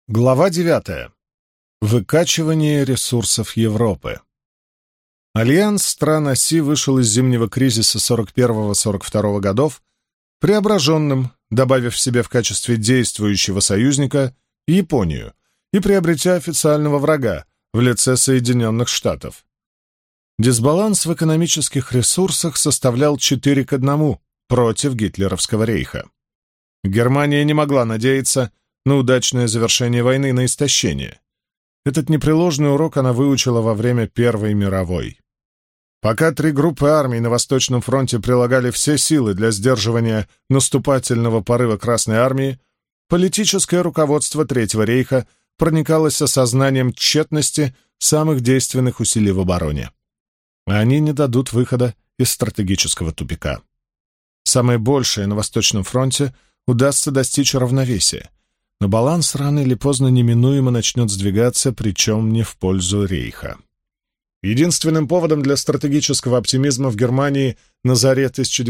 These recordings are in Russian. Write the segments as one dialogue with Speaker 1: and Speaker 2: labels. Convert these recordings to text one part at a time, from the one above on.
Speaker 1: Глава 9. Выкачивание ресурсов Европы. Альянс стран оси вышел из зимнего кризиса 41-42 годов преображенным, добавив себе в качестве действующего союзника Японию и приобретя официального врага в лице Соединенных Штатов. Дисбаланс в экономических ресурсах составлял 4-1 против гитлеровского рейха. Германия не могла надеяться на удачное завершение войны на истощение. Этот непреложный урок она выучила во время Первой мировой. Пока 3 группы армий на Восточном фронте прилагали все силы для сдерживания наступательного порыва Красной армии, политическое руководство Третьего рейха проникалось осознанием тщетности самых действенных усилий в обороне. Они не дадут выхода из стратегического тупика. Самое большее на Восточном фронте удастся достичь равновесия, но баланс рано или поздно неминуемо начнет сдвигаться, причем не в пользу рейха. Единственным поводом для стратегического оптимизма в Германии на заре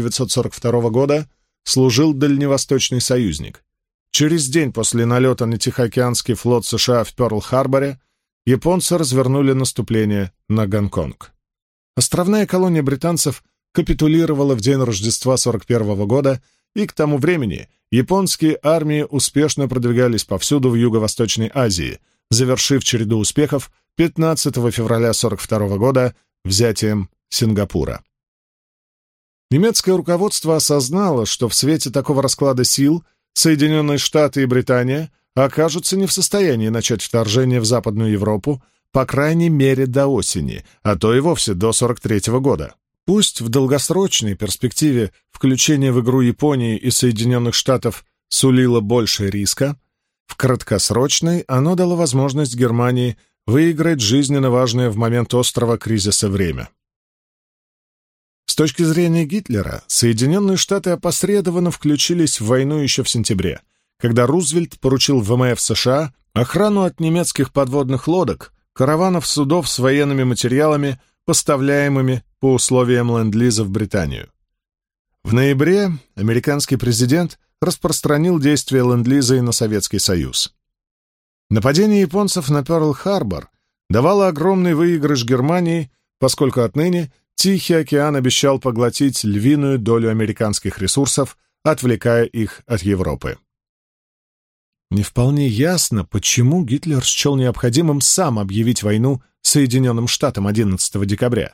Speaker 1: 1942 года служил Дальневосточный союзник. Через день после налета на Тихоокеанский флот США в Пёрл-Харборе японцы развернули наступление на Гонконг. Островная колония британцев капитулировала в день Рождества 1941 года, и к тому времени японские армии успешно продвигались повсюду в Юго-Восточной Азии, завершив череду успехов 15 февраля 1942 года взятием Сингапура. Немецкое руководство осознало, что в свете такого расклада сил Соединенные Штаты и Британия окажутся не в состоянии начать вторжение в Западную Европу, по крайней мере до осени, а то и вовсе до 1943 года. Пусть в долгосрочной перспективе включение в игру Японии и Соединенных Штатов сулило больше риска, в краткосрочной оно дало возможность Германии выиграть жизненно важное в момент острого кризиса время. С точки зрения Гитлера, Соединенные Штаты опосредованно включились в войну еще в сентябре, когда Рузвельт поручил ВМФ США охрану от немецких подводных лодок, караванов судов с военными материалами, поставляемыми по условиям ленд-лиза в Британию. В ноябре американский президент распространил действие ленд-лиза и на Советский Союз. Нападение японцев на Пёрл-Харбор давало огромный выигрыш Германии, поскольку отныне Тихий океан обещал поглотить львиную долю американских ресурсов, отвлекая их от Европы. Не вполне ясно, почему Гитлер счел необходимым сам объявить войну Соединенным Штатам 11 декабря.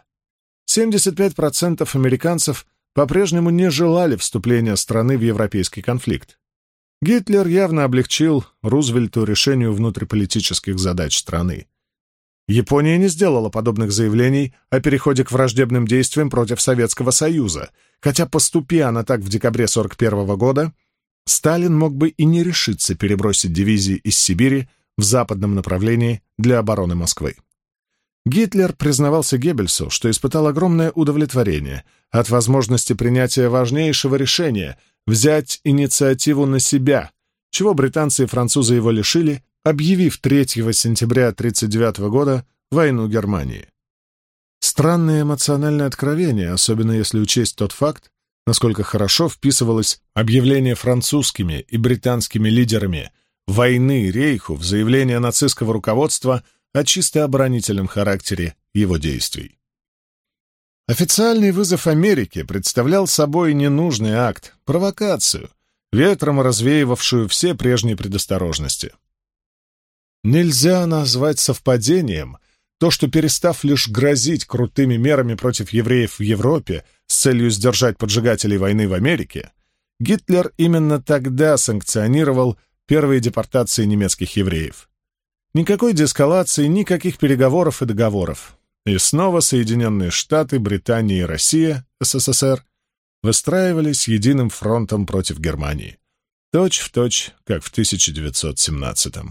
Speaker 1: 75% американцев по-прежнему не желали вступления страны в европейский конфликт. Гитлер явно облегчил Рузвельту решению внутриполитических задач страны. Япония не сделала подобных заявлений о переходе к враждебным действиям против Советского Союза, хотя, поступи она так в декабре 1941 года, Сталин мог бы и не решиться перебросить дивизии из Сибири в западном направлении для обороны Москвы. Гитлер признавался Геббельсу, что испытал огромное удовлетворение от возможности принятия важнейшего решения взять инициативу на себя, чего британцы и французы его лишили, объявив 3 сентября 1939 года войну Германии. Странное эмоциональное откровение, особенно если учесть тот факт, насколько хорошо вписывалось объявление французскими и британскими лидерами войны Рейху в заявление нацистского руководства о чисто оборонительном характере его действий. Официальный вызов Америке представлял собой ненужный акт, провокацию, ветром развеивавшую все прежние предосторожности. Нельзя назвать совпадением то, что, перестав лишь грозить крутыми мерами против евреев в Европе с целью сдержать поджигателей войны в Америке, Гитлер именно тогда санкционировал первые депортации немецких евреев. Никакой деэскалации, никаких переговоров и договоров. И снова Соединенные Штаты, Британия и Россия, СССР, выстраивались единым фронтом против Германии. Точь-в-точь, как в 1917-м.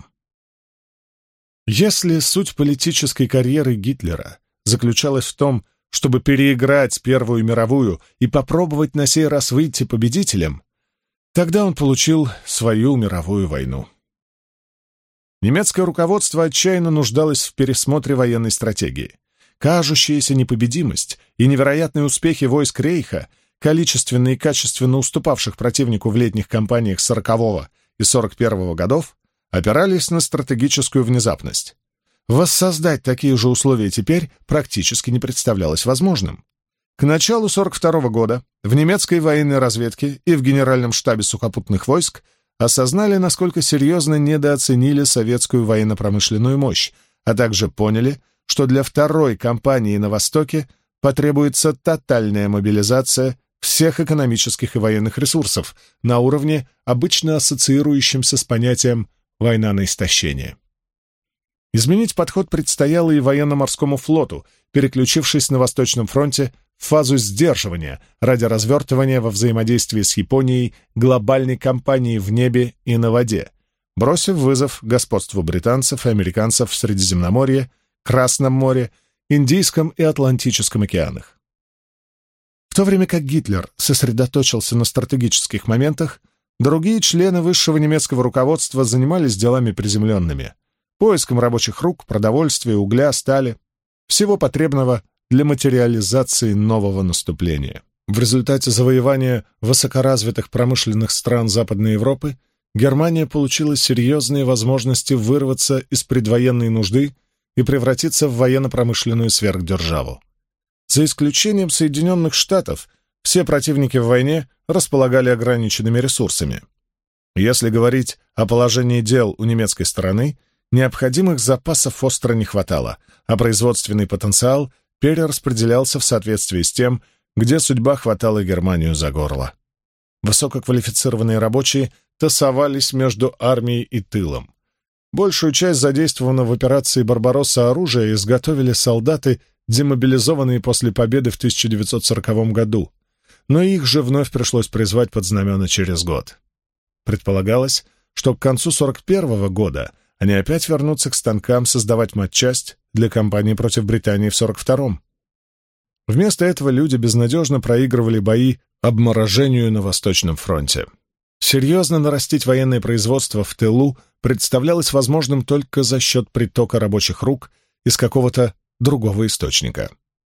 Speaker 1: Если суть политической карьеры Гитлера заключалась в том, чтобы переиграть Первую мировую и попробовать на сей раз выйти победителем, тогда он получил свою мировую войну. Немецкое руководство отчаянно нуждалось в пересмотре военной стратегии. Кажущаяся непобедимость и невероятные успехи войск Рейха, количественно и качественно уступавших противнику в летних кампаниях 40-го и 41-го годов, опирались на стратегическую внезапность. Воссоздать такие же условия теперь практически не представлялось возможным. К началу 1942 года в немецкой военной разведке и в Генеральном штабе сухопутных войск осознали, насколько серьезно недооценили советскую военно-промышленную мощь, а также поняли, что для второй кампании на Востоке потребуется тотальная мобилизация всех экономических и военных ресурсов на уровне, обычно ассоциирующемся с понятием «война на истощение». Изменить подход предстояло и военно-морскому флоту, переключившись на Восточном фронте в фазу сдерживания ради развертывания во взаимодействии с Японией глобальной кампании в небе и на воде, бросив вызов господству британцев и американцев в Средиземноморье, Красном море, Индийском и Атлантическом океанах. В то время как Гитлер сосредоточился на стратегических моментах, другие члены высшего немецкого руководства занимались делами приземленными — поиском рабочих рук, продовольствия, угля, стали, всего потребного для материализации нового наступления. В результате завоевания высокоразвитых промышленных стран Западной Европы Германия получила серьезные возможности вырваться из предвоенной нужды и превратиться в военно-промышленную сверхдержаву. За исключением Соединенных Штатов, все противники в войне располагали ограниченными ресурсами. Если говорить о положении дел у немецкой стороны, необходимых запасов остро не хватало, а производственный потенциал перераспределялся в соответствии с тем, где судьба хватала Германию за горло. Высококвалифицированные рабочие тасовались между армией и тылом. Большую часть задействованного в операции «Барбаросса» оружия изготовили солдаты, демобилизованные после победы в 1940 году, но их же вновь пришлось призвать под знамена через год. Предполагалось, что к концу 1941 года они опять вернутся к станкам создавать матчасть для кампании против Британии в 1942-м. Вместо этого люди безнадежно проигрывали бои обморожению на Восточном фронте. Серьезно нарастить военное производство в тылу представлялось возможным только за счет притока рабочих рук из какого-то другого источника.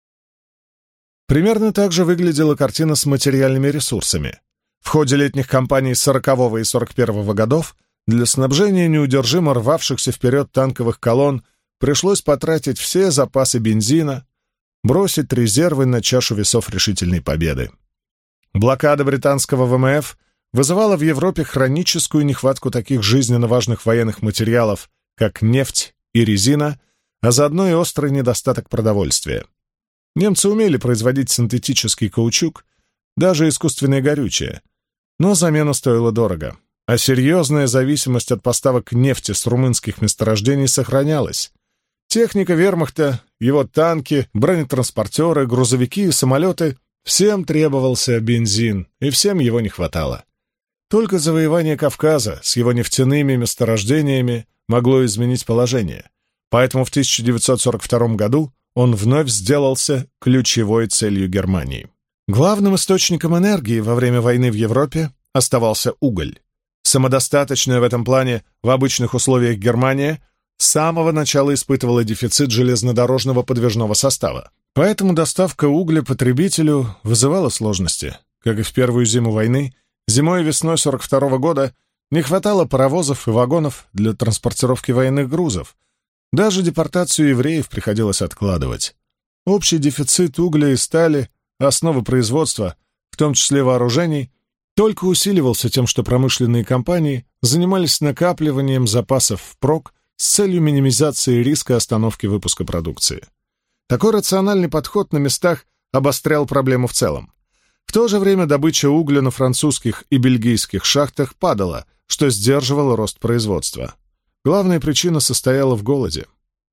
Speaker 1: Примерно так же выглядела картина с материальными ресурсами. В ходе летних кампаний 40-го и 41-го годов для снабжения неудержимо рвавшихся вперед танковых колонн пришлось потратить все запасы бензина, бросить резервы на чашу весов решительной победы. Блокада британского ВМФ вызывала в Европе хроническую нехватку таких жизненно важных военных материалов, как нефть и резина, а заодно и острый недостаток продовольствия. Немцы умели производить синтетический каучук, даже искусственное горючее, но замена стоила дорого. А серьезная зависимость от поставок нефти с румынских месторождений сохранялась. Техника вермахта, его танки, бронетранспортеры, грузовики и самолеты — всем требовался бензин, и всем его не хватало. Только завоевание Кавказа с его нефтяными месторождениями могло изменить положение, поэтому в 1942 году он вновь сделался ключевой целью Германии. Главным источником энергии во время войны в Европе оставался уголь. Самодостаточная в этом плане в обычных условиях Германия с самого начала испытывала дефицит железнодорожного подвижного состава. Поэтому доставка угля потребителю вызывала сложности. Как и в первую зиму войны, зимой и весной 1942 года не хватало паровозов и вагонов для транспортировки военных грузов. Даже депортацию евреев приходилось откладывать. Общий дефицит угля и стали, основы производства, в том числе вооружений, только усиливался тем, что промышленные компании занимались накапливанием запасов впрок с целью минимизации риска остановки выпуска продукции. Такой рациональный подход на местах обострял проблему в целом. В то же время добыча угля на французских и бельгийских шахтах падала, что сдерживало рост производства. Главная причина состояла в голоде.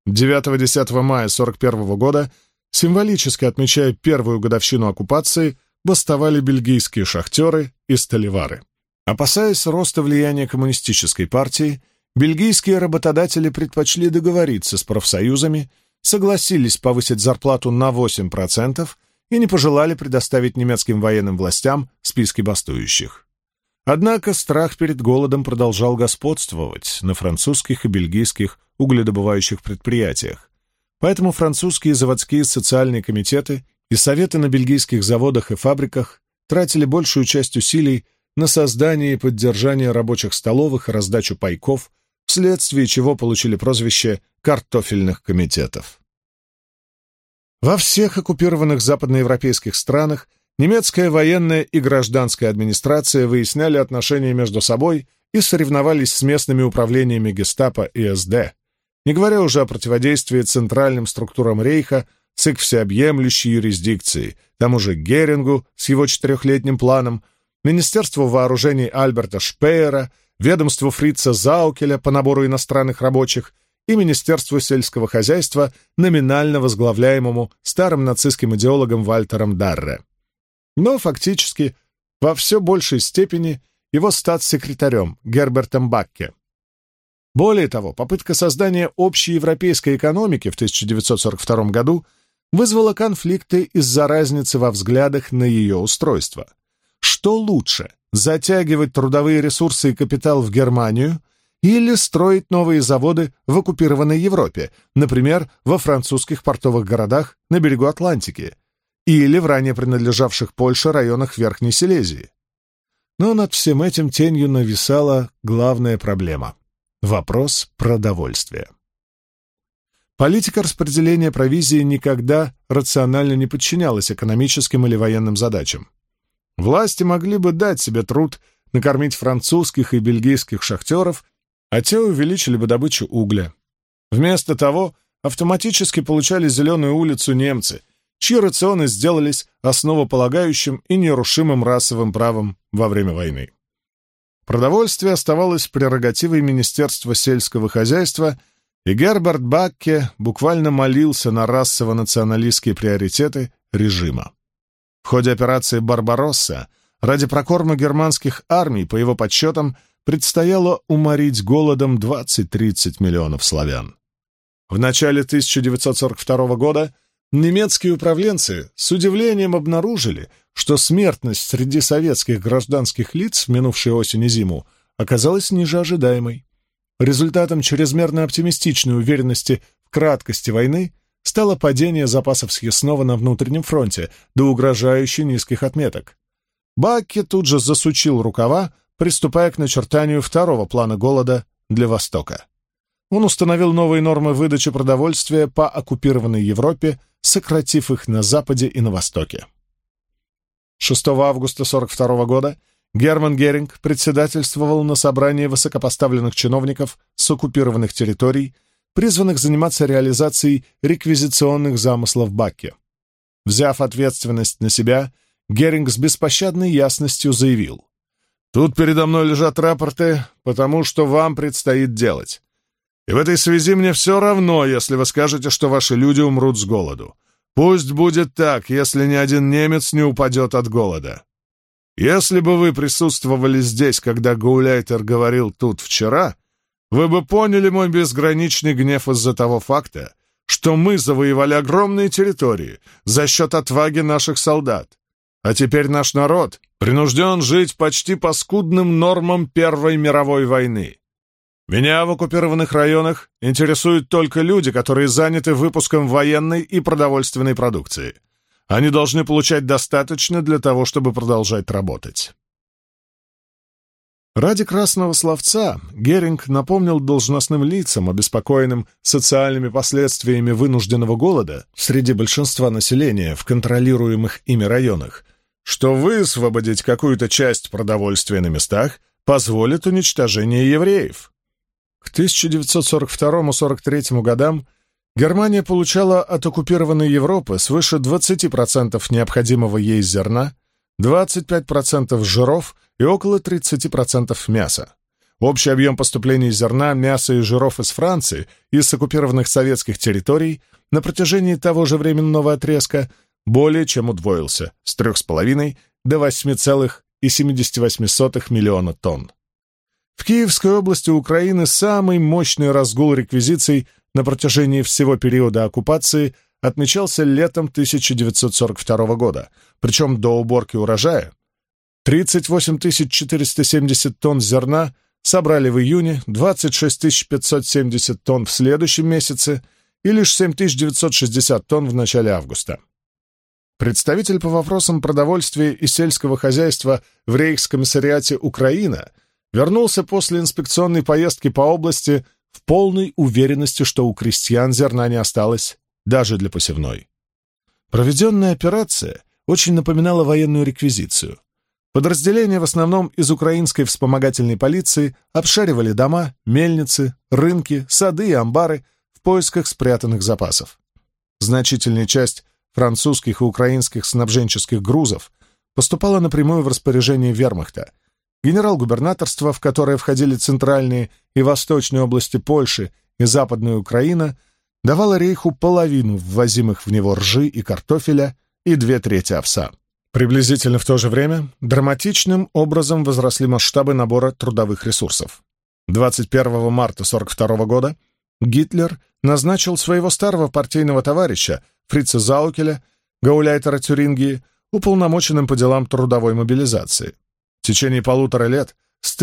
Speaker 1: 9-10 мая 1941 года, символически отмечая первую годовщину оккупации, бастовали бельгийские шахтеры и сталевары. Опасаясь роста влияния коммунистической партии, бельгийские работодатели предпочли договориться с профсоюзами, согласились повысить зарплату на 8% и не пожелали предоставить немецким военным властям списки бастующих. Однако страх перед голодом продолжал господствовать на французских и бельгийских угледобывающих предприятиях, поэтому французские заводские социальные комитеты и советы на бельгийских заводах и фабриках тратили большую часть усилий на создание и поддержание рабочих столовых и раздачу пайков вследствие чего получили прозвище «картофельных комитетов». Во всех оккупированных западноевропейских странах немецкая военная и гражданская администрация выясняли отношения между собой и соревновались с местными управлениями гестапо и СД, не говоря уже о противодействии центральным структурам Рейха с их всеобъемлющей юрисдикцией, тому же Герингу с его 4-летним планом, Министерству вооружений Альберта Шпеера, ведомству Фрица Заукеля по набору иностранных рабочих и Министерству сельского хозяйства, номинально возглавляемому старым нацистским идеологом Вальтером Дарре. Но фактически во все большей степени его статс-секретарем Гербертом Бакке. Более того, попытка создания общей европейской экономики в 1942 году вызвала конфликты из-за разницы во взглядах на ее устройство. Что лучше, затягивать трудовые ресурсы и капитал в Германию или строить новые заводы в оккупированной Европе, например, во французских портовых городах на берегу Атлантики или в ранее принадлежавших Польше районах Верхней Силезии? Но над всем этим тенью нависала главная проблема — вопрос продовольствия. Политика распределения провизии никогда рационально не подчинялась экономическим или военным задачам. Власти могли бы дать себе труд накормить французских и бельгийских шахтеров, а те увеличили бы добычу угля. Вместо того автоматически получали «зеленую улицу» немцы, чьи рационы сделались основополагающим и нерушимым расовым правом во время войны. Продовольствие оставалось прерогативой Министерства сельского хозяйства, и Герберт Бакке буквально молился на расово-националистские приоритеты режима. В ходе операции «Барбаросса» ради прокорма германских армий, по его подсчетам, предстояло уморить голодом 20-30 миллионов славян. В начале 1942 года немецкие управленцы с удивлением обнаружили, что смертность среди советских гражданских лиц в минувшую осень и зиму оказалась ниже ожидаемой. Результатом чрезмерно оптимистичной уверенности в краткости войны стало падение запасов съестного на внутреннем фронте до угрожающе низких отметок. Бакке тут же засучил рукава, приступая к начертанию второго плана голода для Востока. Он установил новые нормы выдачи продовольствия по оккупированной Европе, сократив их на Западе и на Востоке. 6 августа 1942 года Герман Геринг председательствовал на собрании высокопоставленных чиновников с оккупированных территорий, призванных заниматься реализацией реквизиционных замыслов Бакке. Взяв ответственность на себя, Геринг с беспощадной ясностью заявил: «Тут передо мной лежат рапорты, потому что вам предстоит делать. И в этой связи мне все равно, если вы скажете, что ваши люди умрут с голоду. Пусть будет так, если ни один немец не упадет от голода. Если бы вы присутствовали здесь, когда Гауляйтер говорил тут вчера, вы бы поняли мой безграничный гнев из-за того факта, что мы завоевали огромные территории за счет отваги наших солдат. А теперь наш народ принужден жить почти по скудным нормам Первой мировой войны. Меня в оккупированных районах интересуют только люди, которые заняты выпуском военной и продовольственной продукции. Они должны получать достаточно для того, чтобы продолжать работать». Ради красного словца Геринг напомнил должностным лицам, обеспокоенным социальными последствиями вынужденного голода среди большинства населения в контролируемых ими районах, что высвободить какую-то часть продовольствия на местах позволит уничтожение евреев. К 1942-43 годам Германия получала от оккупированной Европы свыше 20% необходимого ей зерна, 25% жиров и около 30% мяса. Общий объем поступлений зерна, мяса и жиров из Франции и с оккупированных советских территорий на протяжении того же временного отрезка более чем удвоился с 3,5 до 8,78 миллиона тонн. В Киевской области Украины самый мощный разгул реквизиций на протяжении всего периода оккупации отмечался летом 1942 года, причем до уборки урожая. 38 470 тонн зерна собрали в июне, 26 570 тонн в следующем месяце и лишь 7 960 тонн в начале августа. Представитель по вопросам продовольствия и сельского хозяйства в Рейхскомиссариате «Украина» вернулся после инспекционной поездки по области в полной уверенности, что у крестьян зерна не осталось даже для посевной. Проведенная операция очень напоминала военную реквизицию. Подразделения, в основном из украинской вспомогательной полиции, обшаривали дома, мельницы, рынки, сады и амбары в поисках спрятанных запасов. Значительная часть французских и украинских снабженческих грузов поступала напрямую в распоряжение вермахта. Генерал-губернаторство, в которое входили центральные и восточные области Польши и Западная Украина, давало рейху половину ввозимых в него ржи и картофеля и 2/3 овса. Приблизительно в то же время драматичным образом возросли масштабы набора трудовых ресурсов. 21 марта 1942 года Гитлер назначил своего старого партийного товарища Фрица Заукеля, гауляйтера Тюрингии, уполномоченным по делам трудовой мобилизации. В течение 1,5 лет, с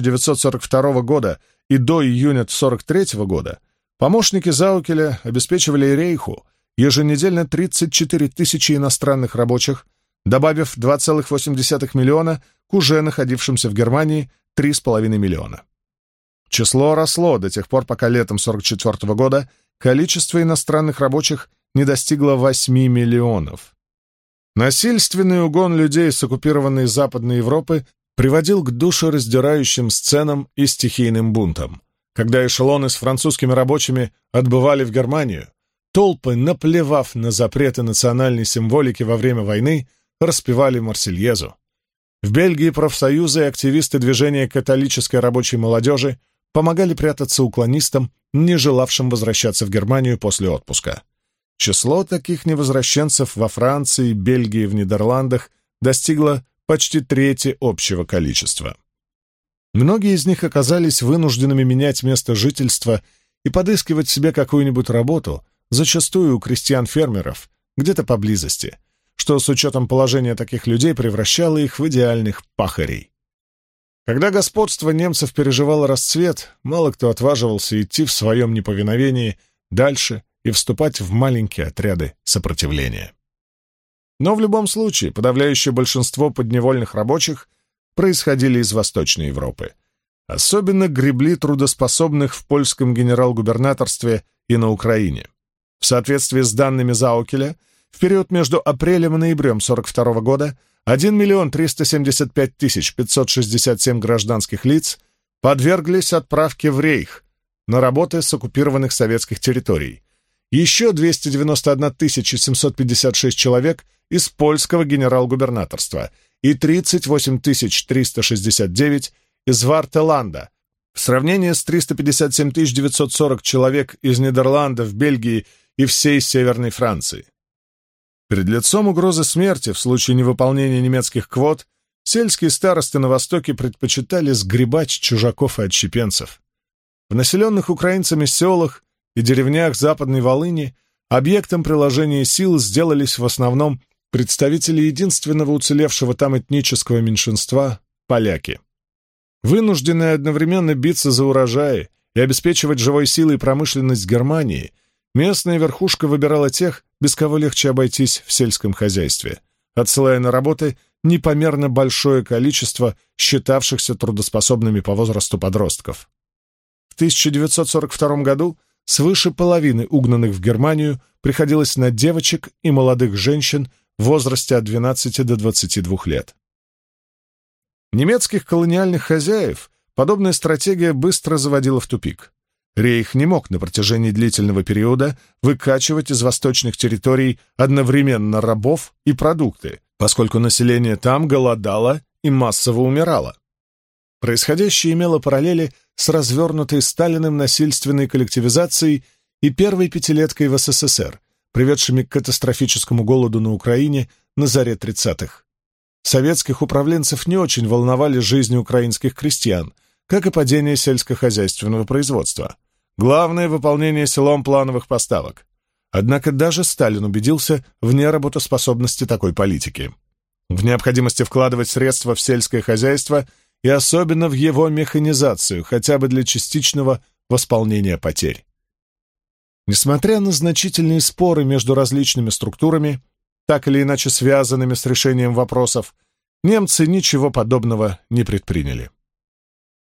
Speaker 1: 1942 года и до июня 1943 года, помощники Заукеля обеспечивали рейху еженедельно 34 тысячи иностранных рабочих, добавив 2,8 миллиона к уже находившимся в Германии 3,5 миллиона. Число росло до тех пор, пока летом 1944 года количество иностранных рабочих не достигло 8 миллионов. Насильственный угон людей с оккупированной Западной Европы приводил к душераздирающим сценам и стихийным бунтам. Когда эшелоны с французскими рабочими отбывали в Германию, толпы, наплевав на запреты национальной символики во время войны, распевали Марсельезу. В Бельгии профсоюзы и активисты движения католической рабочей молодежи помогали прятаться уклонистам, не желавшим возвращаться в Германию после отпуска. Число таких невозвращенцев во Франции, Бельгии и в Нидерландах достигло почти трети общего количества. Многие из них оказались вынужденными менять место жительства и подыскивать себе какую-нибудь работу, зачастую у крестьян-фермеров, где-то поблизости, что с учетом положения таких людей превращало их в идеальных пахарей. Когда господство немцев переживало расцвет, мало кто отваживался идти в своем неповиновении дальше и вступать в маленькие отряды сопротивления. Но в любом случае подавляющее большинство подневольных рабочих происходили из Восточной Европы. Особенно гребли трудоспособных в польском генерал-губернаторстве и на Украине. В соответствии с данными Заукеля, в период между апрелем и ноябрем 1942 года 1 375 567 гражданских лиц подверглись отправке в Рейх на работы с оккупированных советских территорий. Еще 291 756 человек из польского генерал-губернаторства и 38 369 из Вартеланда, в сравнении с 357 940 человек из Нидерландов, Бельгии и всей Северной Франции. Перед лицом угрозы смерти в случае невыполнения немецких квот сельские старосты на Востоке предпочитали сгребать чужаков и отщепенцев. В населенных украинцами селах и деревнях Западной Волыни объектом приложения сил сделались в основном представители единственного уцелевшего там этнического меньшинства — поляки. Вынужденные одновременно биться за урожаи и обеспечивать живой силой промышленность Германии, местная верхушка выбирала тех, без кого легче обойтись в сельском хозяйстве, отсылая на работы непомерно большое количество считавшихся трудоспособными по возрасту подростков. В 1942 году свыше половины угнанных в Германию приходилось на девочек и молодых женщин в возрасте от 12 до 22 лет. Немецких колониальных хозяев подобная стратегия быстро заводила в тупик. Рейх не мог на протяжении длительного периода выкачивать из восточных территорий одновременно рабов и продукты, поскольку население там голодало и массово умирало. Происходящее имело параллели с развернутой Сталиным насильственной коллективизацией и первой пятилеткой в СССР, приведшими к катастрофическому голоду на Украине на заре 30-х. Советских управленцев не очень волновали жизни украинских крестьян, как и падение сельскохозяйственного производства. Главное — выполнение селом плановых поставок. Однако даже Сталин убедился в неработоспособности такой политики, в необходимости вкладывать средства в сельское хозяйство и особенно в его механизацию, хотя бы для частичного восполнения потерь. Несмотря на значительные споры между различными структурами, так или иначе связанными с решением вопросов, немцы ничего подобного не предприняли.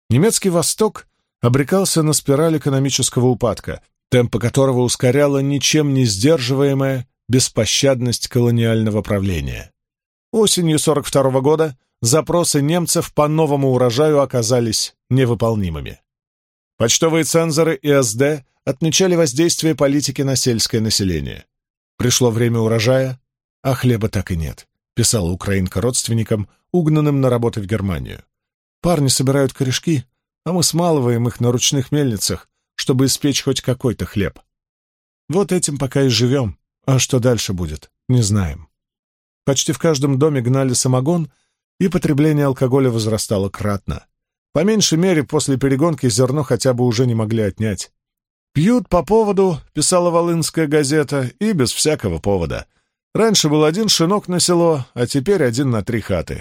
Speaker 1: Немецкий Восток обрекался на спираль экономического упадка, темпы которого ускоряла ничем не сдерживаемая беспощадность колониального правления. Осенью 1942 года запросы немцев по новому урожаю оказались невыполнимыми. Почтовые цензоры и СД отмечали воздействие политики на сельское население. «Пришло время урожая, а хлеба так и нет», писала украинка родственникам, угнанным на работы в Германию. «Парни собирают корешки, а мы смалываем их на ручных мельницах, чтобы испечь хоть какой-то хлеб. Вот этим пока и живем, а что дальше будет, не знаем». Почти в каждом доме гнали самогон, и потребление алкоголя возрастало кратно. По меньшей мере, после перегонки зерно хотя бы уже не могли отнять. «Пьют по поводу», — писала Волынская газета, — «и без всякого повода. Раньше был один шинок на село, а теперь один на 3 хаты».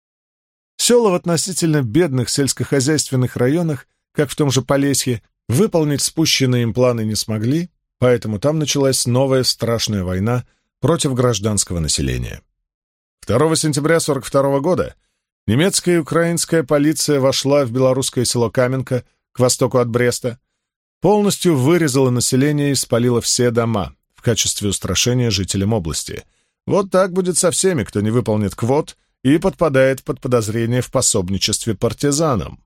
Speaker 1: Села в относительно бедных сельскохозяйственных районах, как в том же Полесье, выполнить спущенные им планы не смогли, поэтому там началась новая страшная война против гражданского населения. 2 сентября 1942 года немецкая и украинская полиция вошла в белорусское село Каменка к востоку от Бреста, полностью вырезала население и спалила все дома в качестве устрашения жителям области. Вот так будет со всеми, кто не выполнит квот и подпадает под подозрение в пособничестве партизанам.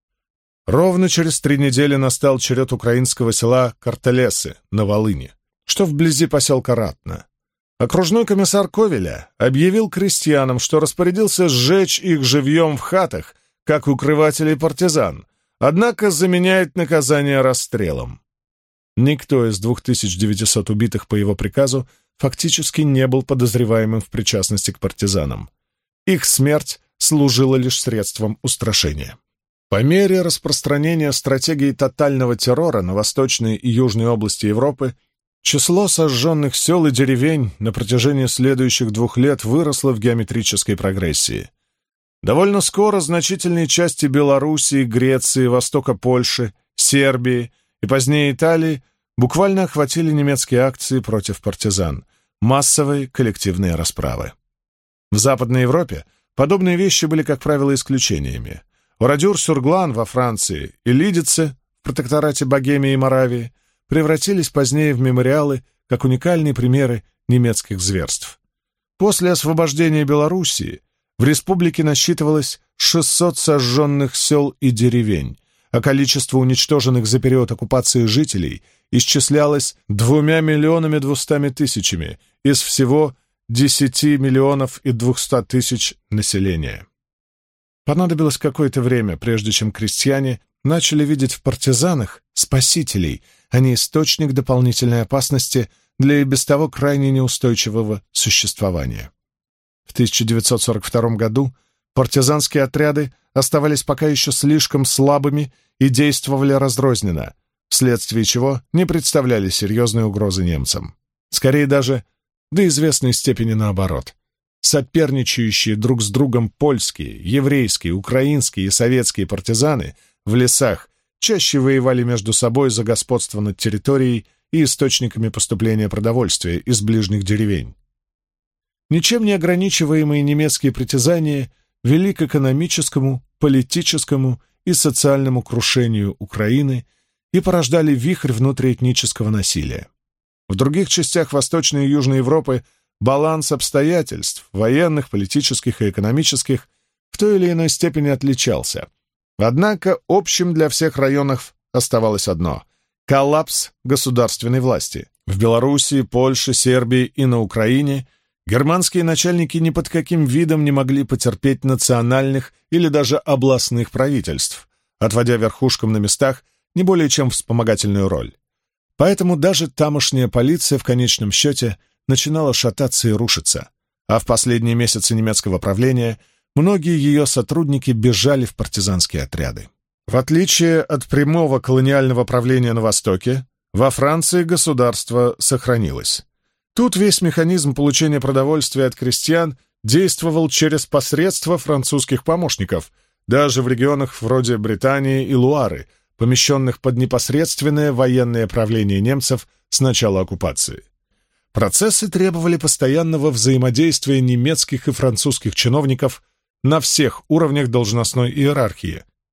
Speaker 1: Ровно через 3 недели настал черед украинского села Картелесы на Волыни, что вблизи поселка Ратно. Окружной комиссар Ковеля объявил крестьянам, что распорядился сжечь их живьем в хатах, как укрывателей партизан, однако заменяет наказание расстрелом. Никто из 2900 убитых по его приказу фактически не был подозреваемым в причастности к партизанам. Их смерть служила лишь средством устрашения. По мере распространения стратегии тотального террора на восточной и южной области Европы число сожженных сел и деревень на протяжении следующих 2 лет выросло в геометрической прогрессии. Довольно скоро значительные части Белоруссии, Греции, востока Польши, Сербии и позднее Италии буквально охватили немецкие акции против партизан, массовые коллективные расправы. В Западной Европе подобные вещи были, как правило, исключениями. Орадюр-сюр-Глан во Франции и Лидице в протекторате Богемии и Моравии превратились позднее в мемориалы как уникальные примеры немецких зверств. После освобождения Белоруссии в республике насчитывалось 600 сожженных сел и деревень, а количество уничтоженных за период оккупации жителей исчислялось 2 200 000 из всего 10 200 000 населения. Понадобилось какое-то время, прежде чем крестьяне начали видеть в партизанах спасителей, а не источник дополнительной опасности для и без того крайне неустойчивого существования. В 1942 году партизанские отряды оставались пока еще слишком слабыми и действовали разрозненно, вследствие чего не представляли серьезной угрозы немцам. Скорее даже до известной степени наоборот. Соперничающие друг с другом польские, еврейские, украинские и советские партизаны в лесах чаще воевали между собой за господство над территорией и источниками поступления продовольствия из ближних деревень. Ничем не ограничиваемые немецкие притязания вели к экономическому, политическому и социальному крушению Украины и порождали вихрь внутриэтнического насилия. В других частях Восточной и Южной Европы баланс обстоятельств, военных, политических и экономических, в той или иной степени отличался. Однако общим для всех районов оставалось одно — коллапс государственной власти. В Белоруссии, Польше, Сербии и на Украине германские начальники ни под каким видом не могли потерпеть национальных или даже областных правительств, отводя верхушкам на местах не более чем вспомогательную роль. Поэтому даже тамошняя полиция в конечном счете начинала шататься и рушиться, а в последние месяцы немецкого правления многие ее сотрудники бежали в партизанские отряды. В отличие от прямого колониального правления на Востоке, во Франции государство сохранилось. Тут весь механизм получения продовольствия от крестьян действовал через посредство французских помощников, даже в регионах вроде Британии и Луары, помещенных под непосредственное военное правление немцев с начала оккупации. Процессы требовали постоянного взаимодействия немецких и французских чиновников на всех уровнях должностной иерархии,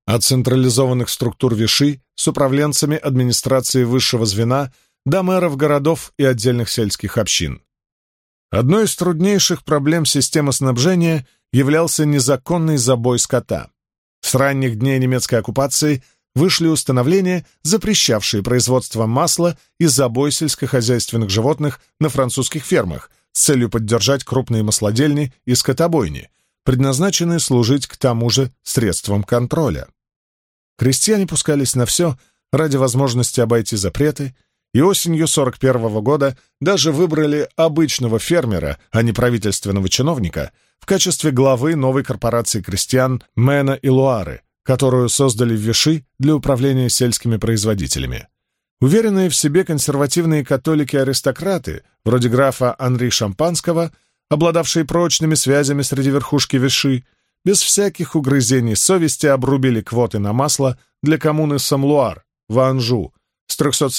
Speaker 1: от централизованных структур Виши с управленцами администрации высшего звена до мэров городов и отдельных сельских общин. Одной из труднейших проблем системы снабжения являлся незаконный забой скота. С ранних дней немецкой оккупации вышли установления, запрещавшие производство масла и забой сельскохозяйственных животных на французских фермах с целью поддержать крупные маслодельни и скотобойни, предназначенные служить к тому же средством контроля. Крестьяне пускались на все ради возможности обойти запреты, и осенью 1941 года даже выбрали обычного фермера, а не правительственного чиновника, в качестве главы новой корпорации крестьян Мэна и Луары, которую создали в Виши для управления сельскими производителями. Уверенные в себе консервативные католики-аристократы, вроде графа Анри Шампанского, обладавшие прочными связями среди верхушки Виши, без всяких угрызений совести обрубили квоты на масло для коммуны Сам-Луар в Анжу с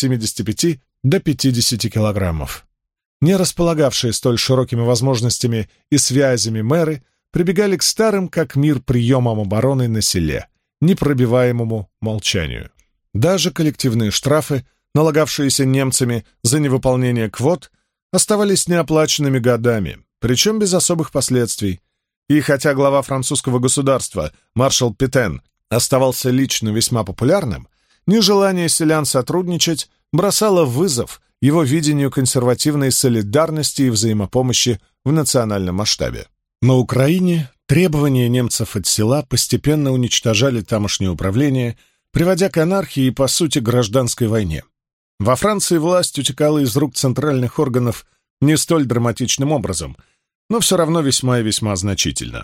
Speaker 1: 375 до 50 килограммов. Не располагавшие столь широкими возможностями и связями мэры прибегали к старым как мир приемам обороны на селе, непробиваемому молчанию. Даже коллективные штрафы, налагавшиеся немцами за невыполнение квот, оставались неоплаченными годами, причем без особых последствий. И хотя глава французского государства, маршал Петен, оставался лично весьма популярным, нежелание селян сотрудничать бросало вызов его видению консервативной солидарности и взаимопомощи в национальном масштабе. На Украине требования немцев от села постепенно уничтожали тамошнее управление, приводя к анархии и, по сути, гражданской войне. Во Франции власть утекала из рук центральных органов не столь драматичным образом, но все равно весьма и весьма значительно.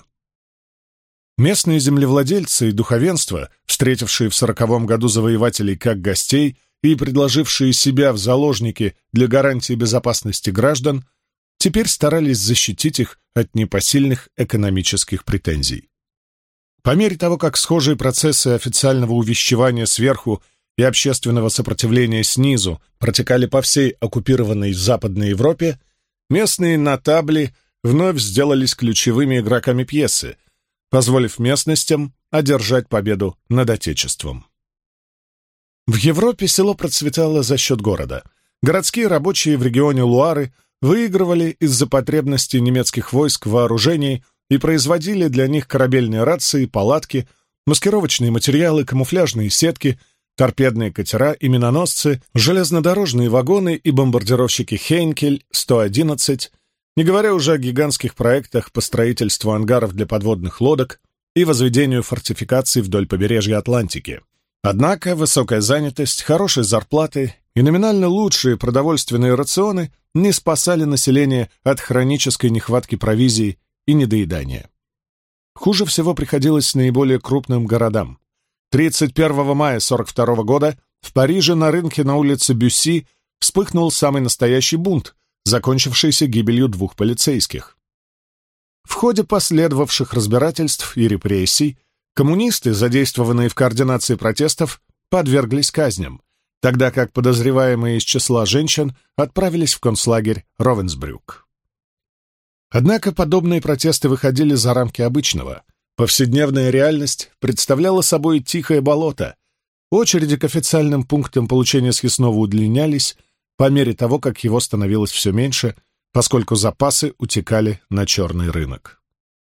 Speaker 1: Местные землевладельцы и духовенство, встретившие в 1940 году завоевателей как гостей и предложившие себя в заложники для гарантии безопасности граждан, теперь старались защитить их от непосильных экономических претензий. По мере того, как схожие процессы официального увещевания сверху и общественного сопротивления снизу протекали по всей оккупированной Западной Европе, местные нотабли вновь сделались ключевыми игроками пьесы, позволив местностям одержать победу над Отечеством. В Европе село процветало за счет города. Городские рабочие в регионе Луары выигрывали из-за потребностей немецких войск в вооружении и производили для них корабельные рации, палатки, маскировочные материалы, камуфляжные сетки, торпедные катера и миноносцы, железнодорожные вагоны и бомбардировщики Хейнкель-111, не говоря уже о гигантских проектах по строительству ангаров для подводных лодок и возведению фортификаций вдоль побережья Атлантики. Однако высокая занятость, хорошие зарплаты и номинально лучшие продовольственные рационы не спасали население от хронической нехватки провизии и недоедания. Хуже всего приходилось наиболее крупным городам. 31 мая 1942 года в Париже на рынке на улице Бюсси вспыхнул самый настоящий бунт, закончившийся гибелью 2 полицейских. В ходе последовавших разбирательств и репрессий коммунисты, задействованные в координации протестов, подверглись казням, тогда как подозреваемые из числа женщин отправились в концлагерь Ровенсбрюк. Однако подобные протесты выходили за рамки обычного. Повседневная реальность представляла собой тихое болото. Очереди к официальным пунктам получения съестного удлинялись по мере того, как его становилось все меньше, поскольку запасы утекали на черный рынок.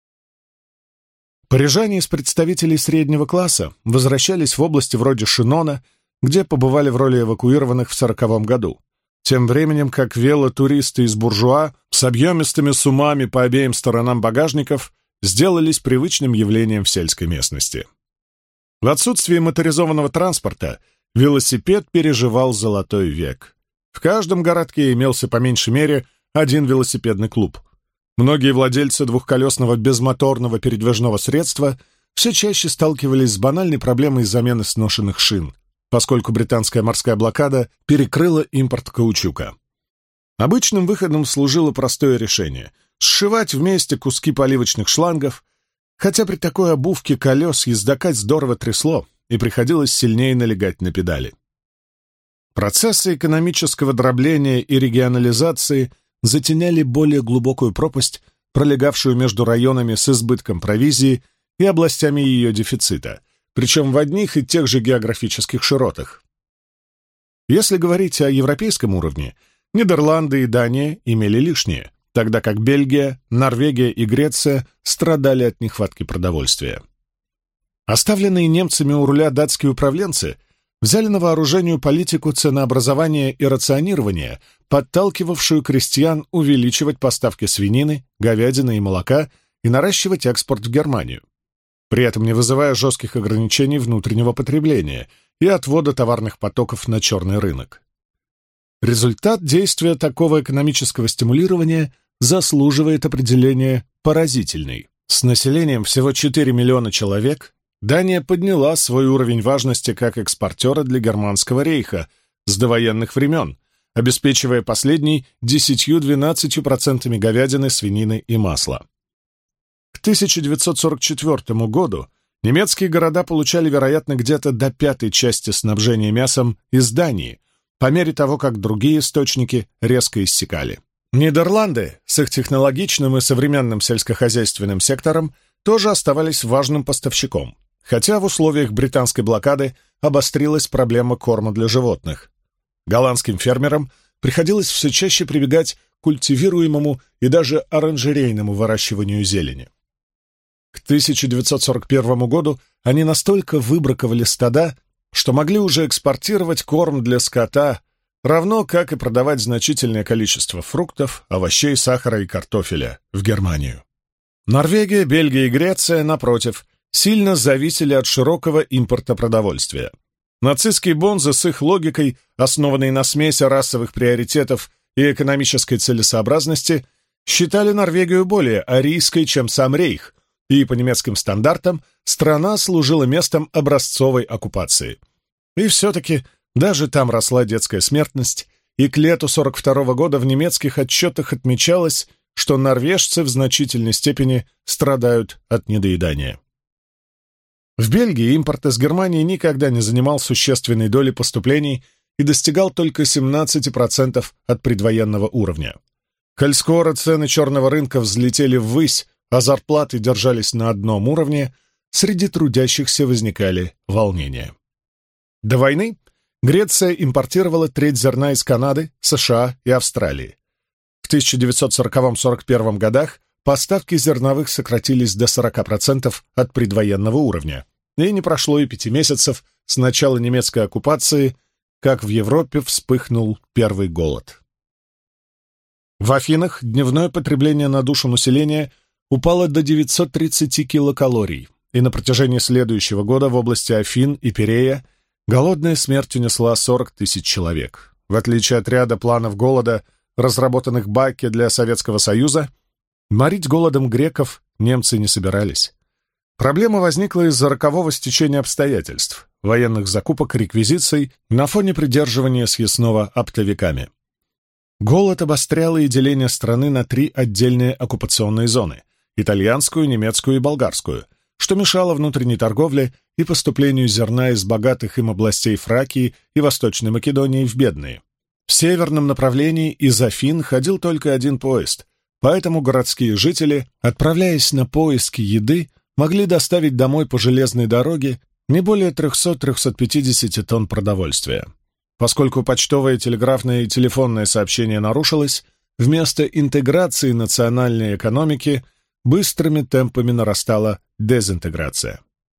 Speaker 1: Парижане из представителей среднего класса возвращались в области вроде Шинона, где побывали в роли эвакуированных в 1940 году, тем временем как велотуристы из буржуа с объемистыми суммами по обеим сторонам багажников сделались привычным явлением в сельской местности. В отсутствие моторизованного транспорта велосипед переживал золотой век. В каждом городке имелся по меньшей мере один велосипедный клуб. Многие владельцы двухколесного безмоторного передвижного средства все чаще сталкивались с банальной проблемой замены сношенных шин, поскольку британская морская блокада перекрыла импорт каучука. Обычным выходом служило простое решение — сшивать вместе куски поливочных шлангов, хотя при такой обувке колес ездока здорово трясло и приходилось сильнее налегать на педали. Процессы экономического дробления и регионализации затеняли более глубокую пропасть, пролегавшую между районами с избытком провизии и областями ее дефицита, причем в одних и тех же географических широтах. Если говорить о европейском уровне, Нидерланды и Дания имели лишнее, тогда как Бельгия, Норвегия и Греция страдали от нехватки продовольствия. Оставленные немцами у руля датские управленцы взяли на вооружение политику ценообразования и рационирования, подталкивавшую крестьян увеличивать поставки свинины, говядины и молока и наращивать экспорт в Германию, при этом не вызывая жестких ограничений внутреннего потребления и отвода товарных потоков на черный рынок. Результат действия такого экономического стимулирования заслуживает определения «поразительный». С населением всего 4 миллиона человек Дания подняла свой уровень важности как экспортера для Германского рейха с довоенных времен, обеспечивая последний 10-12% говядины, свинины и масла. К 1944 году немецкие города получали, вероятно, где-то до 1/5 части снабжения мясом из Дании, по мере того, как другие источники резко иссякали. Нидерланды с их технологичным и современным сельскохозяйственным сектором тоже оставались важным поставщиком, хотя в условиях британской блокады обострилась проблема корма для животных. Голландским фермерам приходилось все чаще прибегать к культивируемому и даже оранжерейному выращиванию зелени. К 1941 году они настолько выбраковали стада, что могли уже экспортировать корм для скота, равно как и продавать значительное количество фруктов, овощей, сахара и картофеля в Германию. Норвегия, Бельгия и Греция, напротив, сильно зависели от широкого импорта продовольствия. Нацистские бонзы с их логикой, основанной на смеси расовых приоритетов и экономической целесообразности, считали Норвегию более арийской, чем сам Рейх, и по немецким стандартам страна служила местом образцовой оккупации. И все-таки даже там росла детская смертность, и к лету 1942 года в немецких отчетах отмечалось, что норвежцы в значительной степени страдают от недоедания. В Бельгии импорт из Германии никогда не занимал существенной доли поступлений и достигал только 17% от предвоенного уровня. Коль скоро цены черного рынка взлетели ввысь, а зарплаты держались на одном уровне, среди трудящихся возникали волнения. До войны Греция импортировала треть зерна из Канады, США и Австралии. В 1940-41 годах поставки зерновых сократились до 40% от предвоенного уровня, и не прошло и 5 месяцев с начала немецкой оккупации, как в Европе вспыхнул первый голод. В Афинах дневное потребление на душу населения упало до 930 килокалорий, и на протяжении следующего года в области Афин и Пирея голодная смерть унесла 40 тысяч человек. В отличие от ряда планов голода, разработанных Бакке для Советского Союза, морить голодом греков немцы не собирались. Проблема возникла из-за рокового стечения обстоятельств, военных закупок, реквизиций на фоне придерживания съестного оптовиками. Голод обострял и деление страны на 3 отдельные оккупационные зоны – итальянскую, немецкую и болгарскую, что мешало внутренней торговле и поступлению зерна из богатых им областей Фракии и Восточной Македонии в бедные. В северном направлении из Афин ходил только один поезд, поэтому городские жители, отправляясь на поиски еды, могли доставить домой по железной дороге не более 300-350 тонн продовольствия. Поскольку почтовое, телеграфное и телефонное сообщение нарушилось, вместо интеграции национальной экономики быстрыми темпами нарастала дезинтеграция.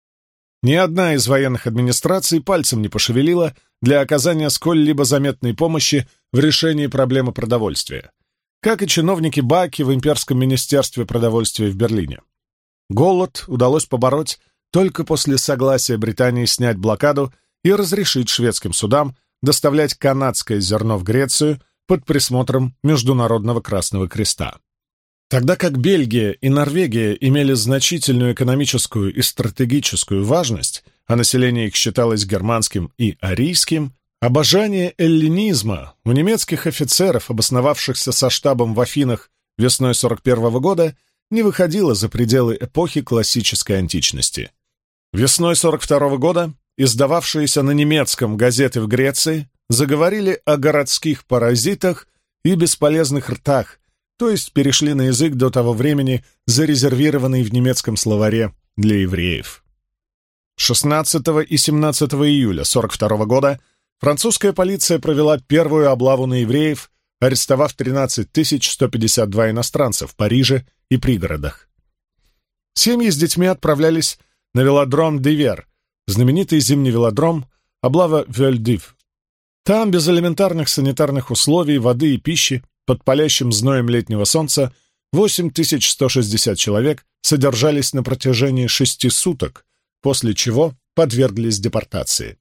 Speaker 1: Ни одна из военных администраций пальцем не пошевелила для оказания сколь-либо заметной помощи в решении проблемы продовольствия, как и чиновники Бакки в Имперском министерстве продовольствия в Берлине. Голод удалось побороть только после согласия Британии снять блокаду и разрешить шведским судам доставлять канадское зерно в Грецию под присмотром Международного Красного Креста. Тогда как Бельгия и Норвегия имели значительную экономическую и стратегическую важность, а население их считалось германским и арийским, обожание эллинизма у немецких офицеров, обосновавшихся со штабом в Афинах весной 1941 года, не выходило за пределы эпохи классической античности. Весной 1942 года издававшиеся на немецком газеты в Греции заговорили о городских паразитах и бесполезных ртах, то есть перешли на язык до того времени, зарезервированный в немецком словаре для евреев. 16 и 17 июля 1942 года французская полиция провела первую облаву на евреев, арестовав 13 152 иностранцев в Париже и пригородах. Семьи с детьми отправлялись на велодром Девер, знаменитый зимний велодром, облава Вёль-Див. Там, без элементарных санитарных условий, воды и пищи, под палящим зноем летнего солнца, 8160 человек содержались на протяжении 6 суток, после чего подверглись депортации.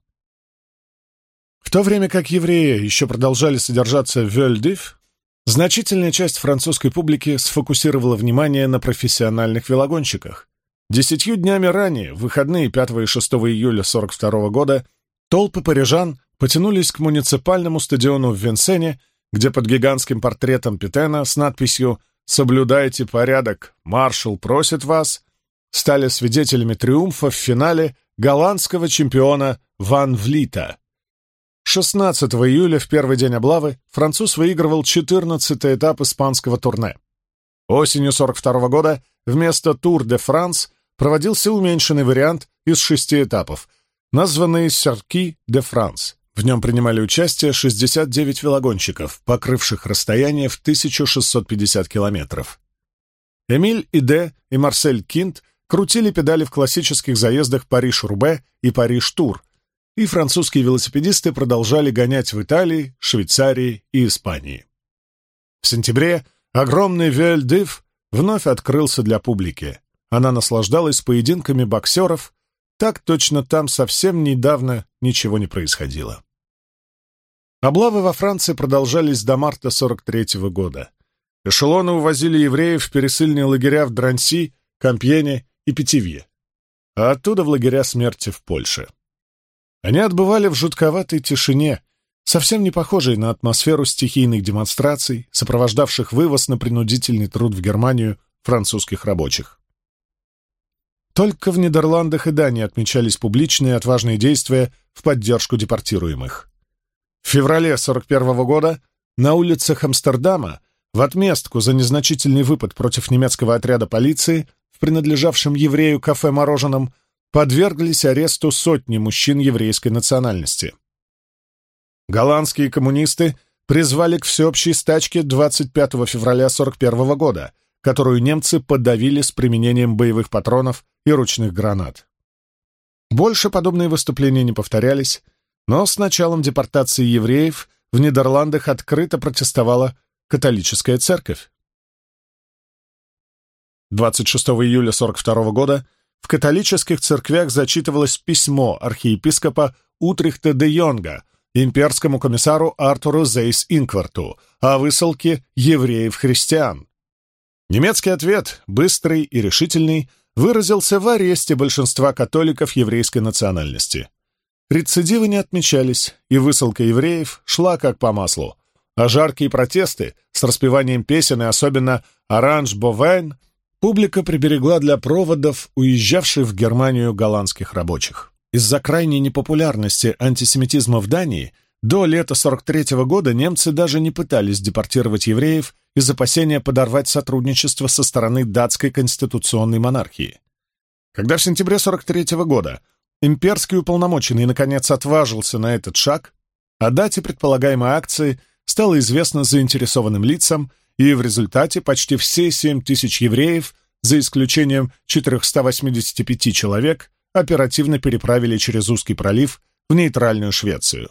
Speaker 1: В то время как евреи еще продолжали содержаться в Вёль-Див, значительная часть французской публики сфокусировала внимание на профессиональных велогонщиках. 10 днями ранее, в выходные 5 и 6 июля 1942 года, толпы парижан потянулись к муниципальному стадиону в Винсене, где под гигантским портретом Петена с надписью «Соблюдайте порядок, маршал просит вас», стали свидетелями триумфа в финале голландского чемпиона Ван Влита. 16 июля, в первый день облавы, француз выигрывал 14-й этап испанского турне. Осенью 1942 года вместо Тур де Франс проводился уменьшенный вариант из 6 этапов, названный Circuit де Франс. В нем принимали участие 69 велогонщиков, покрывших расстояние в 1650 километров. Эмиль Иде и Марсель Кинт крутили педали в классических заездах Париж-Рубе и Париж-Тур, и французские велосипедисты продолжали гонять в Италии, Швейцарии и Испании. В сентябре огромный Вёль-Див вновь открылся для публики. Она наслаждалась поединками боксеров, так точно там совсем недавно ничего не происходило. Облавы во Франции продолжались до марта 1943 года. Эшелоны увозили евреев в пересыльные лагеря в Дранси, Кампьене и Питивье, а оттуда в лагеря смерти в Польше. Они отбывали в жутковатой тишине, совсем не похожей на атмосферу стихийных демонстраций, сопровождавших вывоз на принудительный труд в Германию французских рабочих. Только в Нидерландах и Дании отмечались публичные отважные действия в поддержку депортируемых. В феврале 1941 года на улицах Амстердама в отместку за незначительный выпад против немецкого отряда полиции в принадлежавшем еврею кафе-мороженом подверглись аресту сотни мужчин еврейской национальности. Голландские коммунисты призвали к всеобщей стачке 25 февраля 1941 года, которую немцы подавили с применением боевых патронов и ручных гранат. Больше подобные выступления не повторялись, но с началом депортации евреев в Нидерландах открыто протестовала католическая церковь. 26 июля 1942 года в католических церквях зачитывалось письмо архиепископа Утрихта де Йонга имперскому комиссару Артуру Зейс-Инкварту о высылке евреев-христиан. Немецкий ответ, быстрый и решительный, выразился в аресте большинства католиков еврейской национальности. Рецидивы не отмечались, и высылка евреев шла как по маслу, а жаркие протесты с распеванием песен и особенно «Оранж Бовен» публика приберегла для проводов, уезжавших в Германию голландских рабочих. Из-за крайней непопулярности антисемитизма в Дании до лета 1943 года немцы даже не пытались депортировать евреев из опасения подорвать сотрудничество со стороны датской конституционной монархии. Когда в сентябре 1943 года имперский уполномоченный наконец отважился на этот шаг, о дате предполагаемой акции стало известно заинтересованным лицам, и в результате почти все 7 тысяч евреев, за исключением 485 человек, оперативно переправили через узкий пролив в нейтральную Швецию.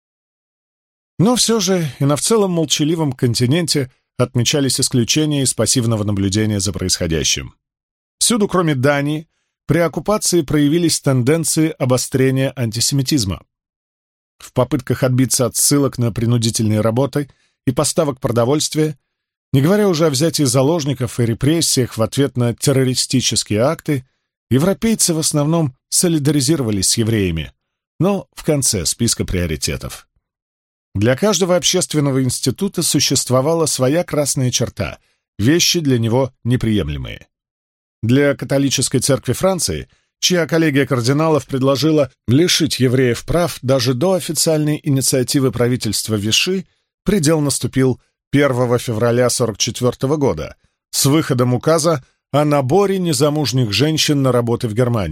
Speaker 1: Но все же и на в целом молчаливом континенте отмечались исключения из пассивного наблюдения за происходящим. Всюду, кроме Дании, при оккупации проявились тенденции обострения антисемитизма. В попытках отбиться от ссылок на принудительные работы и поставок продовольствия, не говоря уже о взятии заложников и репрессиях в ответ на террористические акты, европейцы в основном солидаризировались с евреями, но в конце списка приоритетов. Для каждого общественного института существовала своя красная черта, вещи для него неприемлемые. Для католической церкви Франции, чья коллегия кардиналов предложила лишить евреев прав даже до официальной инициативы правительства Виши, предел наступил 1 февраля 1944 года с выходом указа о наборе незамужних женщин на работы в Германию,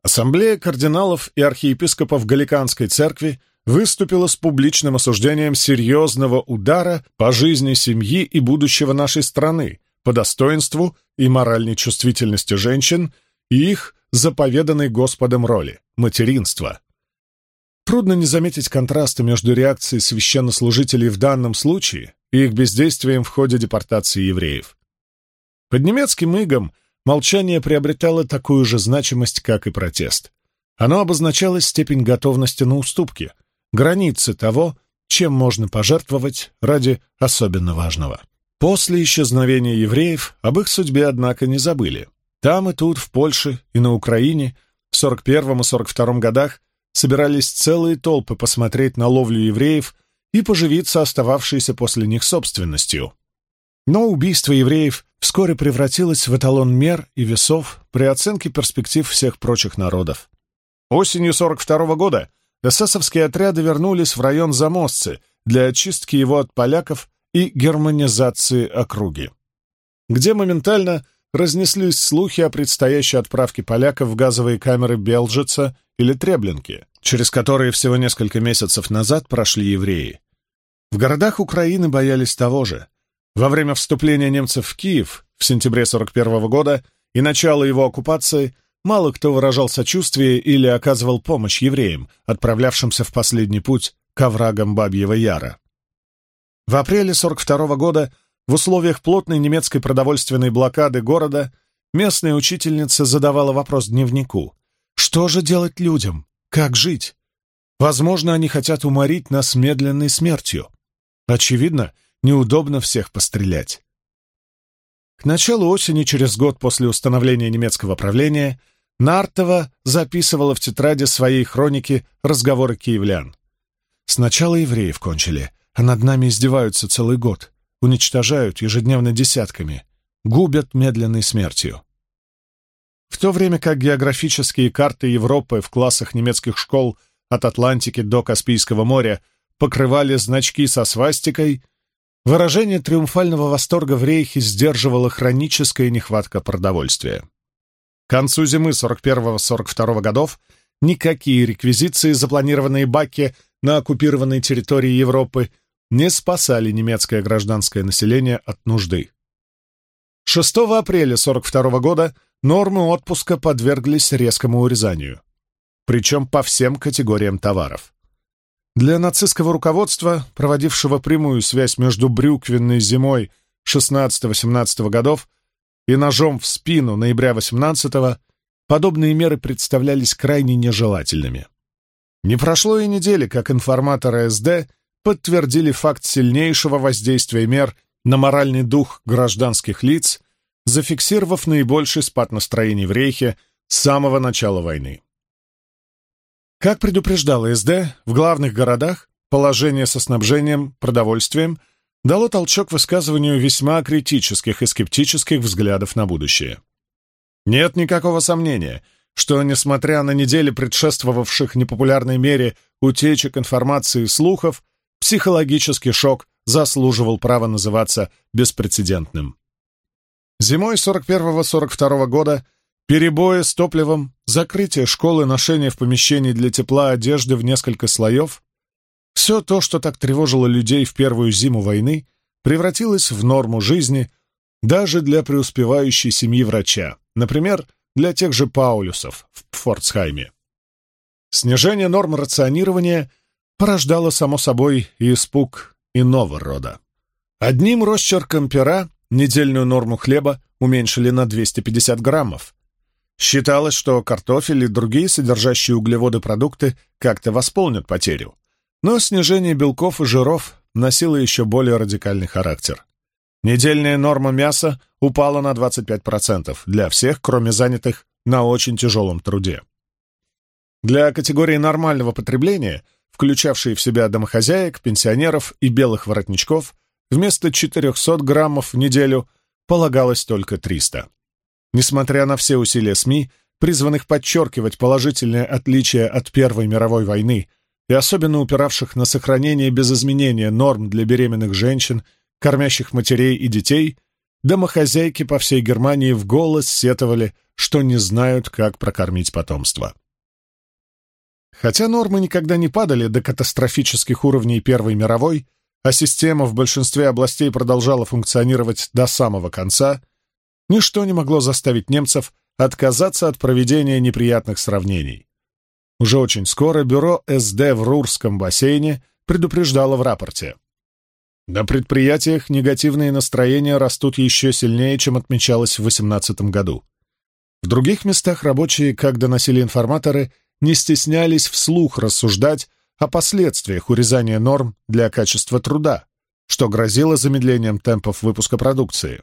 Speaker 1: Ассамблея кардиналов и архиепископов Галиканской церкви выступила с публичным осуждением серьезного удара по жизни семьи и будущего нашей страны, по достоинству и моральной чувствительности женщин и их заповеданной Господом роли — материнства. Трудно не заметить контраста между реакцией священнослужителей в данном случае и их бездействием в ходе депортации евреев. Под немецким игом молчание приобретало такую же значимость, как и протест. Оно обозначало степень готовности на уступки, границы того, чем можно пожертвовать ради особенно важного. После исчезновения евреев об их судьбе, однако, не забыли. Там и тут, в Польше и на Украине, в 41 и 42 годах собирались целые толпы посмотреть на ловлю евреев и поживиться остававшейся после них собственностью. Но убийство евреев вскоре превратилось в эталон мер и весов при оценке перспектив всех прочих народов. Осенью 42 года эсэсовские отряды вернулись в район Замостцы для очистки его от поляков и германизации округи, где моментально разнеслись слухи о предстоящей отправке поляков в газовые камеры Белжица или Треблинки, через которые всего несколько месяцев назад прошли евреи. В городах Украины боялись того же. Во время вступления немцев в Киев в сентябре 41 года и начала его оккупации мало кто выражал сочувствие или оказывал помощь евреям, отправлявшимся в последний путь к оврагам Бабьего Яра. В апреле 42 года в условиях плотной немецкой продовольственной блокады города местная учительница задавала вопрос дневнику: «Что же делать людям? Как жить? Возможно, они хотят уморить нас медленной смертью. Очевидно, неудобно всех пострелять». К началу осени, через год после установления немецкого правления, Нартова записывала в тетради своей хроники разговоры киевлян. «Сначала евреев кончили, а над нами издеваются целый год, уничтожают ежедневно десятками, губят медленной смертью». В то время как географические карты Европы в классах немецких школ от Атлантики до Каспийского моря покрывали значки со свастикой, выражение триумфального восторга в рейхе сдерживала хроническая нехватка продовольствия. К концу зимы 41-42 годов никакие реквизиции, запланированные Бакке на оккупированной территории Европы, не спасали немецкое гражданское население от нужды. 6 апреля 42 года нормы отпуска подверглись резкому урезанию, причем по всем категориям товаров. Для нацистского руководства, проводившего прямую связь между брюквенной зимой 16-17 годов и ножом в спину ноября 18-го, подобные меры представлялись крайне нежелательными. Не прошло и недели, как информаторы СД подтвердили факт сильнейшего воздействия мер на моральный дух гражданских лиц, зафиксировав наибольший спад настроений в рейхе с самого начала войны. Как предупреждала СД, в главных городах положение со снабжением, продовольствием дало толчок высказыванию весьма критических и скептических взглядов на будущее. Нет никакого сомнения, что, несмотря на недели предшествовавших непопулярной мере утечек информации и слухов, психологический шок заслуживал права называться беспрецедентным. Зимой 41-42 года перебои с топливом, закрытие школы, ношение в помещении для тепла одежды в несколько слоев — все то, что так тревожило людей в первую зиму войны, превратилось в норму жизни даже для преуспевающей семьи врача, например, для тех же Паулюсов в Пфорцхайме. Снижение норм рационирования порождало, само собой, и испуг иного рода. Одним росчерком пера недельную норму хлеба уменьшили на 250 граммов. Считалось, что картофель и другие содержащие углеводы продукты как-то восполнят потерю. Но снижение белков и жиров носило еще более радикальный характер. Недельная норма мяса упала на 25% для всех, кроме занятых на очень тяжелом труде. Для категории нормального потребления, включавшей в себя домохозяек, пенсионеров и белых воротничков, вместо 400 граммов в неделю полагалось только 300. Несмотря на все усилия СМИ, призванных подчеркивать положительное отличие от Первой мировой войны и особенно упиравших на сохранение без изменения норм для беременных женщин, кормящих матерей и детей, домохозяйки по всей Германии в голос сетовали что не знают, как прокормить потомство. Хотя нормы никогда не падали до катастрофических уровней Первой мировой, а система в большинстве областей продолжала функционировать до самого конца, ничто не могло заставить немцев отказаться от проведения неприятных сравнений. Уже очень скоро бюро СД в Рурском бассейне предупреждало в рапорте: на предприятиях негативные настроения растут еще сильнее, чем отмечалось в 18 году. В других местах рабочие, как доносили информаторы, не стеснялись вслух рассуждать о последствиях урезания норм для качества труда, что грозило замедлением темпов выпуска продукции.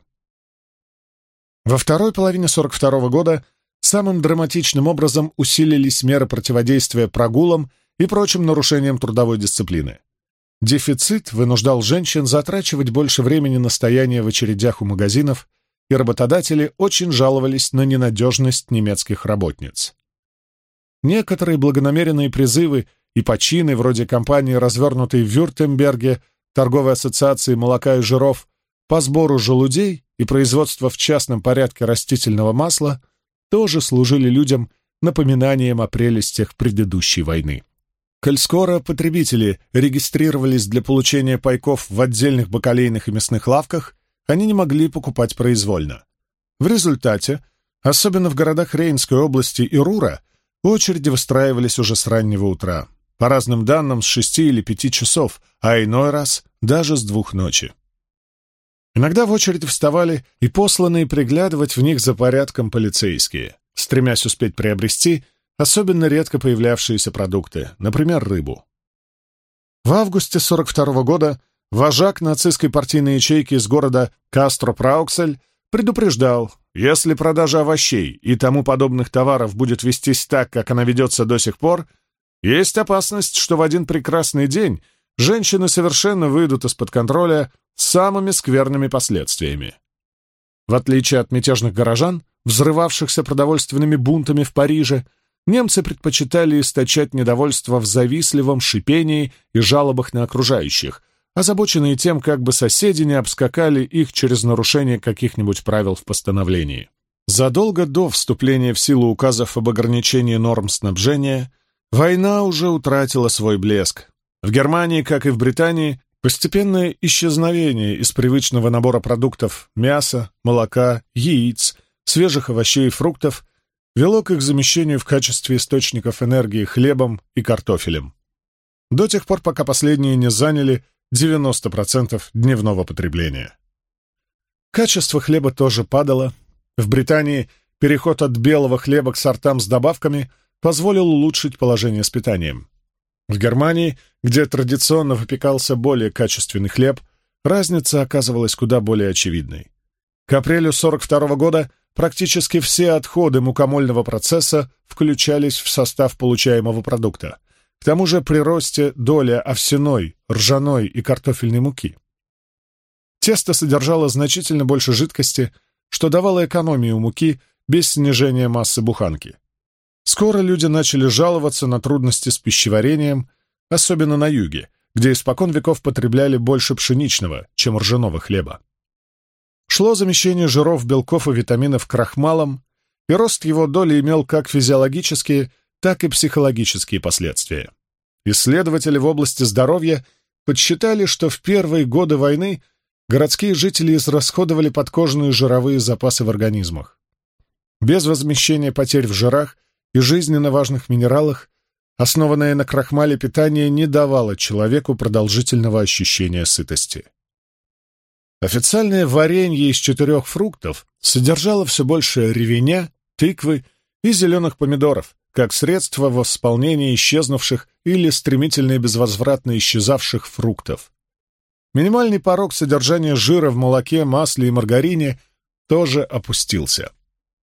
Speaker 1: Во второй половине 1942 года самым драматичным образом усилились меры противодействия прогулам и прочим нарушениям трудовой дисциплины. Дефицит вынуждал женщин затрачивать больше времени на стояние в очередях у магазинов, и работодатели очень жаловались на ненадежность немецких работниц. Некоторые благонамеренные призывы и почины, вроде кампании, развернутой в Вюртемберге, торговой ассоциации молока и жиров, по сбору желудей и производству в частном порядке растительного масла, тоже служили людям напоминанием о прелестях предыдущей войны. Коль скоро потребители регистрировались для получения пайков в отдельных бакалейных и мясных лавках, они не могли покупать произвольно. В результате, особенно в городах Рейнской области и Рура, очереди выстраивались уже с раннего утра, по разным данным с 6 или 5 часов, а иной раз даже с 2 ночи. Иногда в очередь вставали и посланные приглядывать в них за порядком полицейские, стремясь успеть приобрести особенно редко появлявшиеся продукты, например, рыбу. В августе 1942 года вожак нацистской партийной ячейки из города Кастро-Прауксель предупреждал: если продажа овощей и тому подобных товаров будет вестись так, как она ведется до сих пор, есть опасность, что в один прекрасный день женщины совершенно выйдут из-под контроля с самыми скверными последствиями. В отличие от мятежных горожан, взрывавшихся продовольственными бунтами в Париже, немцы предпочитали источать недовольство в завистливом шипении и жалобах на окружающих, озабоченные тем, как бы соседи не обскакали их через нарушение каких-нибудь правил в постановлении. Задолго до вступления в силу указов об ограничении норм снабжения, война уже утратила свой блеск. В Германии, как и в Британии, постепенное исчезновение из привычного набора продуктов мяса, молока, яиц, свежих овощей и фруктов вело к их замещению в качестве источников энергии хлебом и картофелем. До тех пор, пока последние не заняли 90% дневного потребления. Качество хлеба тоже падало. В Британии переход от белого хлеба к сортам с добавками позволил улучшить положение с питанием. В Германии, где традиционно выпекался более качественный хлеб, разница оказывалась куда более очевидной. К апрелю 1942 года практически все отходы мукомольного процесса включались в состав получаемого продукта. К тому же при росте доля овсяной, ржаной и картофельной муки. Тесто содержало значительно больше жидкости, что давало экономию муки без снижения массы буханки. Скоро люди начали жаловаться на трудности с пищеварением, особенно на юге, где испокон веков потребляли больше пшеничного, чем ржаного хлеба. Шло замещение жиров, белков и витаминов крахмалом, и рост его доли имел как физиологические, так и психологические последствия. Исследователи в области здоровья подсчитали, что в первые годы войны городские жители израсходовали подкожные жировые запасы в организмах. Без возмещения потерь в жирах и жизненно важных минералах, основанное на крахмале питание не давало человеку продолжительного ощущения сытости. Официальное варенье из 4 фруктов содержало все больше ревеня, тыквы и зеленых помидоров, как средство во восполнении исчезнувших или стремительно и безвозвратно исчезавших фруктов. Минимальный порог содержания жира в молоке, масле и маргарине тоже опустился.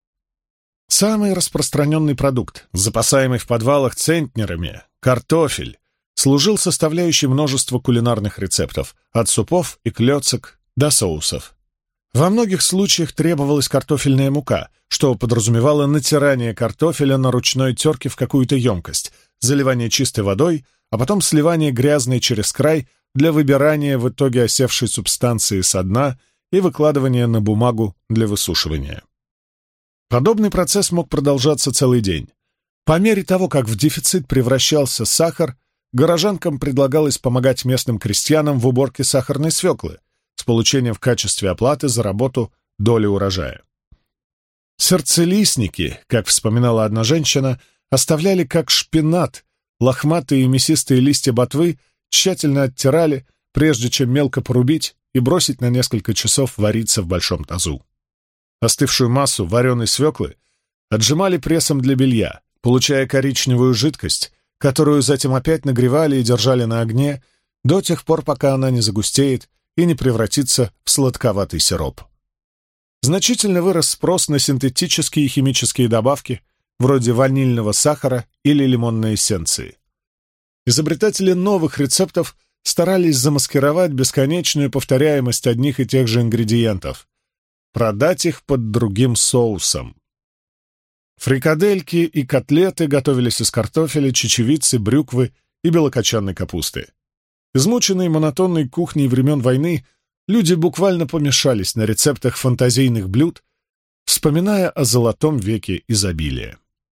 Speaker 1: Самый распространенный продукт, запасаемый в подвалах центнерами, картофель, служил составляющей множества кулинарных рецептов, от супов и клёцок до соусов. Во многих случаях требовалась картофельная мука, что подразумевало натирание картофеля на ручной терке в какую-то емкость, заливание чистой водой, а потом сливание грязной через край для выбирания в итоге осевшей субстанции со дна и выкладывания на бумагу для высушивания. Подобный процесс мог продолжаться целый день. По мере того, как в дефицит превращался сахар, горожанкам предлагалось помогать местным крестьянам в уборке сахарной свеклы с получением в качестве оплаты за работу доли урожая. Сердцелистники, как вспоминала одна женщина, оставляли как шпинат лохматые и мясистые листья ботвы, тщательно оттирали, прежде чем мелко порубить и бросить на несколько часов вариться в большом тазу. Остывшую массу вареной свеклы отжимали прессом для белья, получая коричневую жидкость, которую затем опять нагревали и держали на огне до тех пор, пока она не загустеет и не превратится в сладковатый сироп. Значительно вырос спрос на синтетические и химические добавки, вроде ванильного сахара или лимонной эссенции. Изобретатели новых рецептов старались замаскировать бесконечную повторяемость одних и тех же ингредиентов, продать их под другим соусом. Фрикадельки и котлеты готовились из картофеля, чечевицы, брюквы и белокочанной капусты. Измученные монотонной кухней времен войны, люди буквально помешались на рецептах фантазийных блюд, вспоминая о золотом веке изобилия.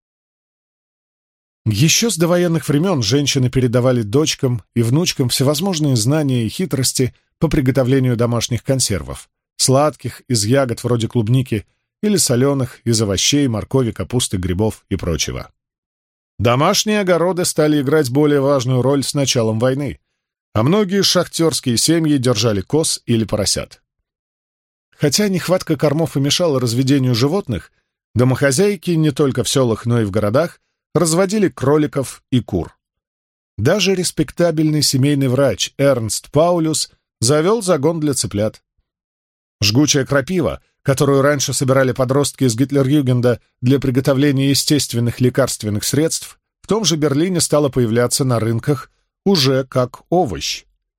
Speaker 1: Еще с довоенных времен женщины передавали дочкам и внучкам всевозможные знания и хитрости по приготовлению домашних консервов, сладких из ягод вроде клубники или соленых из овощей, моркови, капусты, грибов и прочего. Домашние огороды стали играть более важную роль с началом войны, а многие шахтерские семьи держали коз или поросят. Хотя нехватка кормов и мешала разведению животных, домохозяйки не только в селах, но и в городах разводили кроликов и кур. Даже респектабельный семейный врач Эрнст Паулюс завел загон для цыплят. Жгучая крапива, которую раньше собирали подростки из Гитлер-Югенда для приготовления естественных лекарственных средств, в том же Берлине стала появляться на рынках уже как овощ.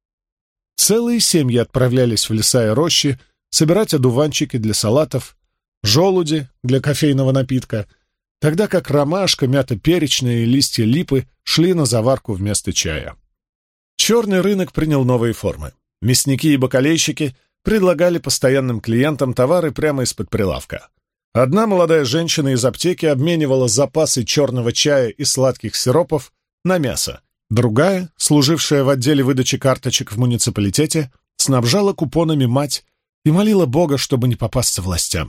Speaker 1: Целые семьи отправлялись в леса и рощи собирать одуванчики для салатов, желуди для кофейного напитка, тогда как ромашка, мята перечная и листья липы шли на заварку вместо чая. Черный рынок принял новые формы. Мясники и бакалейщики предлагали постоянным клиентам товары прямо из-под прилавка. Одна молодая женщина из аптеки обменивала запасы черного чая и сладких сиропов на мясо. Другая, служившая в отделе выдачи карточек в муниципалитете, снабжала купонами мать и молила Бога, чтобы не попасться властям.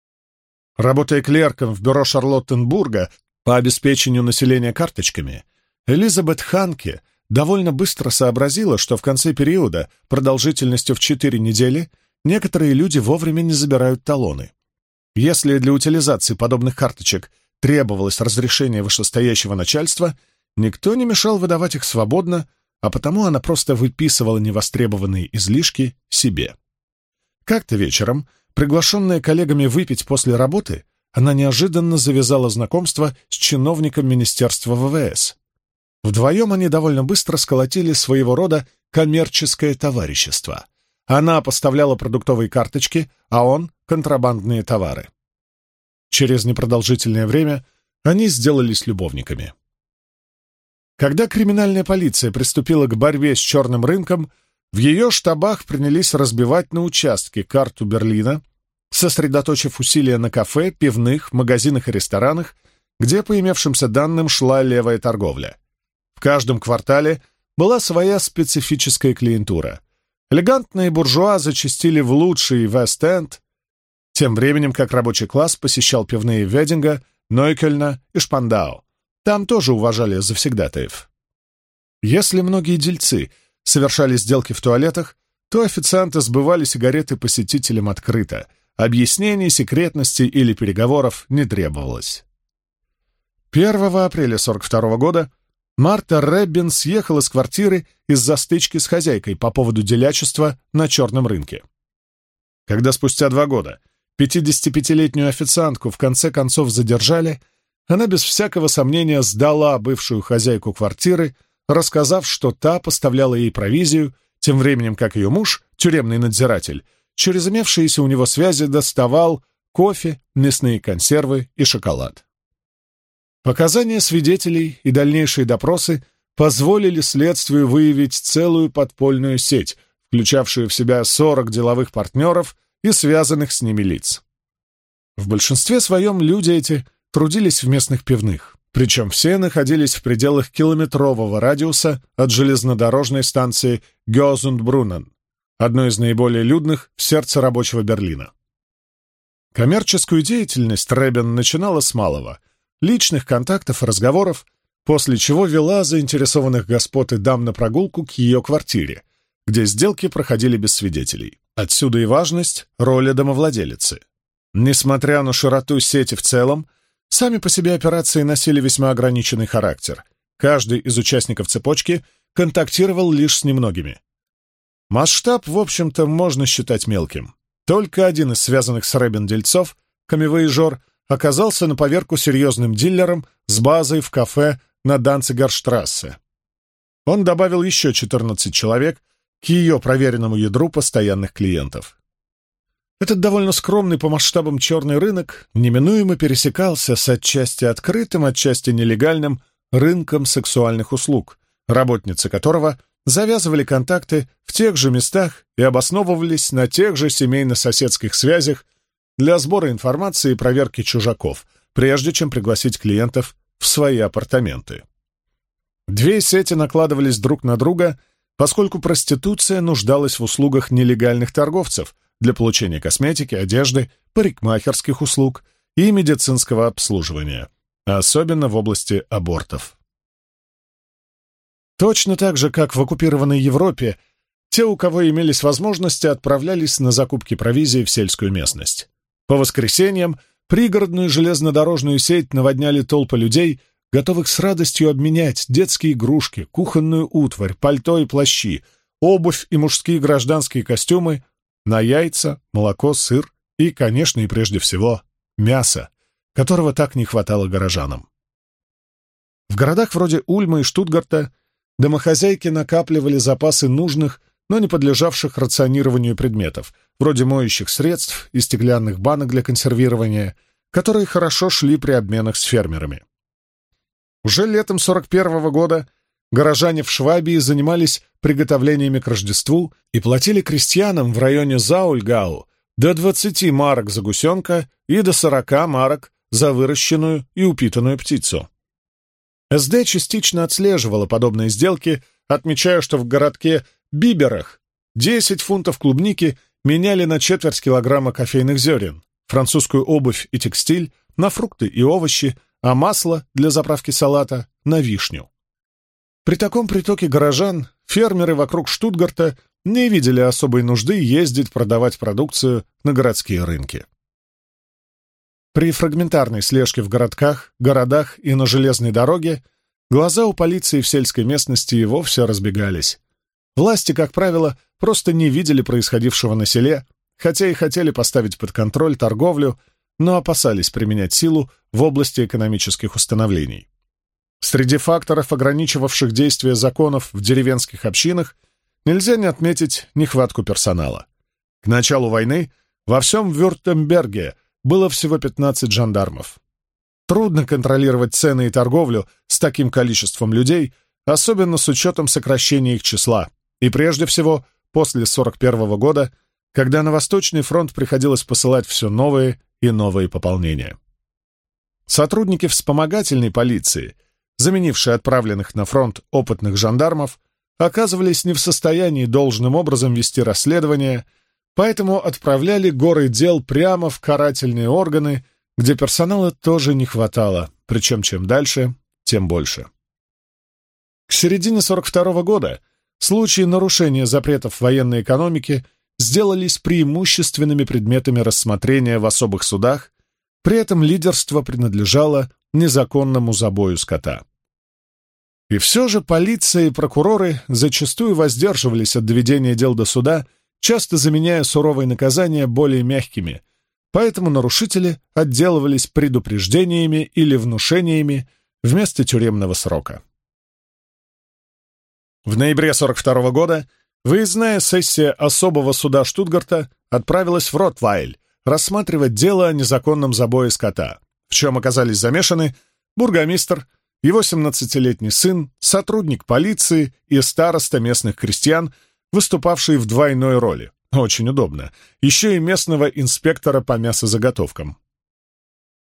Speaker 1: Работая клерком в бюро Шарлоттенбурга по обеспечению населения карточками, Элизабет Ханке довольно быстро сообразила, что в конце периода, продолжительностью в 4 недели, некоторые люди вовремя не забирают талоны. Если для утилизации подобных карточек требовалось разрешение вышестоящего начальства, никто не мешал выдавать их свободно, а потому она просто выписывала невостребованные излишки себе. Как-то вечером, приглашенная коллегами выпить после работы, она неожиданно завязала знакомство с чиновником Министерства ВВС. Вдвоем они довольно быстро сколотили своего рода коммерческое товарищество. Она поставляла продуктовые карточки, а он — контрабандные товары. Через непродолжительное время они сделались любовниками. Когда криминальная полиция приступила к борьбе с черным рынком, в ее штабах принялись разбивать на участки карту Берлина, сосредоточив усилия на кафе, пивных, магазинах и ресторанах, где, по имевшимся данным, шла левая торговля. В каждом квартале была своя специфическая клиентура. Элегантные буржуа зачастили в лучший Вест-Энд, тем временем как рабочий класс посещал пивные Вединга, Нойкельна и Шпандау. Там тоже уважали завсегдатаев. Если многие дельцы совершали сделки в туалетах, то официанты сбывали сигареты посетителям открыто. Объяснений, секретности или переговоров не требовалось. 1 апреля 1942 года Марта Реббин съехала с квартиры из-за стычки с хозяйкой по поводу делячества на черном рынке. Когда спустя 2 года 55-летнюю официантку в конце концов задержали, она без всякого сомнения сдала бывшую хозяйку квартиры, рассказав, что та поставляла ей провизию, тем временем как ее муж, тюремный надзиратель, через имевшиеся у него связи доставал кофе, мясные консервы и шоколад. Показания свидетелей и дальнейшие допросы позволили следствию выявить целую подпольную сеть, включавшую в себя 40 деловых партнеров и связанных с ними лиц. В большинстве своем люди эти трудились в местных пивных, причем все находились в пределах километрового радиуса от железнодорожной станции Гёзундбруннен, одной из наиболее людных в сердце рабочего Берлина. Коммерческую деятельность Ребен начинала с малого — личных контактов и разговоров, после чего вела заинтересованных господ и дам на прогулку к ее квартире, где сделки проходили без свидетелей. Отсюда и важность роли домовладелицы. Несмотря на широту сети в целом, сами по себе операции носили весьма ограниченный характер. Каждый из участников цепочки контактировал лишь с немногими. Масштаб, в общем-то, можно считать мелким. Только один из связанных с Ребен дельцов, камевояжер, оказался на поверку серьезным дилером с базой в кафе на Данцигерштрассе. Он добавил еще 14 человек к ее проверенному ядру постоянных клиентов. Этот довольно скромный по масштабам черный рынок неминуемо пересекался с отчасти открытым, отчасти нелегальным рынком сексуальных услуг, работницы которого завязывали контакты в тех же местах и обосновывались на тех же семейно-соседских связях для сбора информации и проверки чужаков, прежде чем пригласить клиентов в свои апартаменты. Две сети накладывались друг на друга, поскольку проституция нуждалась в услугах нелегальных торговцев для получения косметики, одежды, парикмахерских услуг и медицинского обслуживания, особенно в области абортов. Точно так же, как в оккупированной Европе, те, у кого имелись возможности, отправлялись на закупки провизии в сельскую местность. По воскресеньям пригородную железнодорожную сеть наводняли толпы людей, готовых с радостью обменять детские игрушки, кухонную утварь, пальто и плащи, обувь и мужские гражданские костюмы на яйца, молоко, сыр и, конечно, и прежде всего, мясо, которого так не хватало горожанам. В городах вроде Ульма и Штутгарта домохозяйки накапливали запасы нужных, но не подлежавших рационированию предметов, вроде моющих средств и стеклянных банок для консервирования, которые хорошо шли при обменах с фермерами. Уже летом 41-го года горожане в Швабии занимались приготовлениями к Рождеству и платили крестьянам в районе Заульгау до 20 марок за гусенка и до 40 марок за выращенную и упитанную птицу. СД частично отслеживала подобные сделки, отмечая, что в городке Биберах 10 фунтов клубники меняли на четверть килограмма кофейных зерен, французскую обувь и текстиль на фрукты и овощи, а масло для заправки салата на вишню. При таком притоке горожан фермеры вокруг Штутгарта не видели особой нужды ездить продавать продукцию на городские рынки. При фрагментарной слежке в городах и на железной дороге глаза у полиции в сельской местности и вовсе разбегались. Власти, как правило, просто не видели происходившего на селе, хотя и хотели поставить под контроль торговлю, но опасались применять силу в области экономических установлений. Среди факторов, ограничивавших действие законов в деревенских общинах, нельзя не отметить нехватку персонала. К началу войны во всем Вюртемберге было всего 15 жандармов. Трудно контролировать цены и торговлю с таким количеством людей, особенно с учетом сокращения их числа, и прежде всего после 41-го года, когда на Восточный фронт приходилось посылать все новые и новые пополнения. Сотрудники вспомогательной полиции, заменившие отправленных на фронт опытных жандармов, оказывались не в состоянии должным образом вести расследование, поэтому отправляли горы дел прямо в карательные органы, где персонала тоже не хватало, причем чем дальше, тем больше. К середине 42-го года случаи нарушения запретов военной экономики сделались преимущественными предметами рассмотрения в особых судах, при этом лидерство принадлежало незаконному забою скота. И все же полиция и прокуроры зачастую воздерживались от доведения дел до суда, часто заменяя суровые наказания более мягкими, поэтому нарушители отделывались предупреждениями или внушениями вместо тюремного срока. В ноябре 42-го года выездная сессия особого суда Штутгарта отправилась в Ротвайль рассматривать дело о незаконном забое скота, в чем оказались замешаны бургомистр, его 17-летний сын, сотрудник полиции и староста местных крестьян, выступавшие в двойной роли. Очень удобно. Еще и местного инспектора по мясозаготовкам.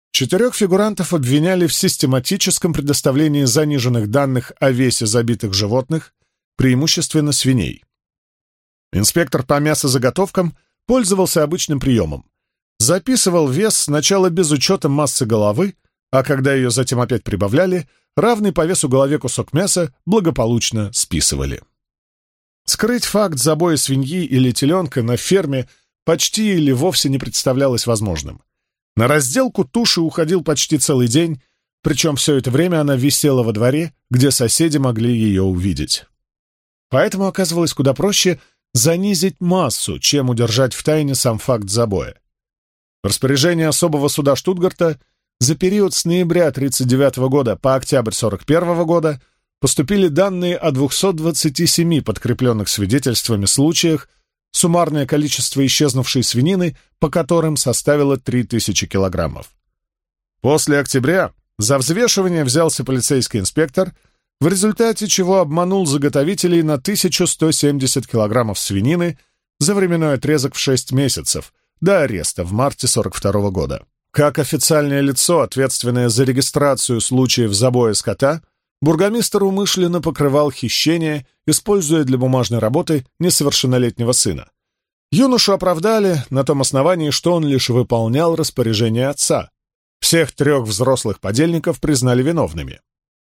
Speaker 1: 4 фигурантов обвиняли в систематическом предоставлении заниженных данных о весе забитых животных, преимущественно свиней. Инспектор по мясозаготовкам пользовался обычным приемом. Записывал вес сначала без учета массы головы, а когда ее затем опять прибавляли, равный по весу голове кусок мяса благополучно списывали. Скрыть факт забоя свиньи или теленка на ферме почти или вовсе не представлялось возможным. На разделку туши уходил почти целый день, причем все это время она висела во дворе, где соседи могли ее увидеть. Поэтому оказывалось куда проще занизить массу, чем удержать в тайне сам факт забоя. В распоряжение особого суда Штутгарта за период с ноября 1939 года по октябрь 1941 года поступили данные о 227 подкрепленных свидетельствами случаях, суммарное количество исчезнувшей свинины, по которым составило 3000 килограммов. После октября за взвешивание взялся полицейский инспектор, в результате чего обманул заготовителей на 1170 килограммов свинины за временной отрезок в 6 месяцев, до ареста в марте 1942 года. Как официальное лицо, ответственное за регистрацию случаев забоя скота, бургомистр умышленно покрывал хищение, используя для бумажной работы несовершеннолетнего сына. Юношу оправдали на том основании, что он лишь выполнял распоряжение отца. Всех 3 взрослых подельников признали виновными.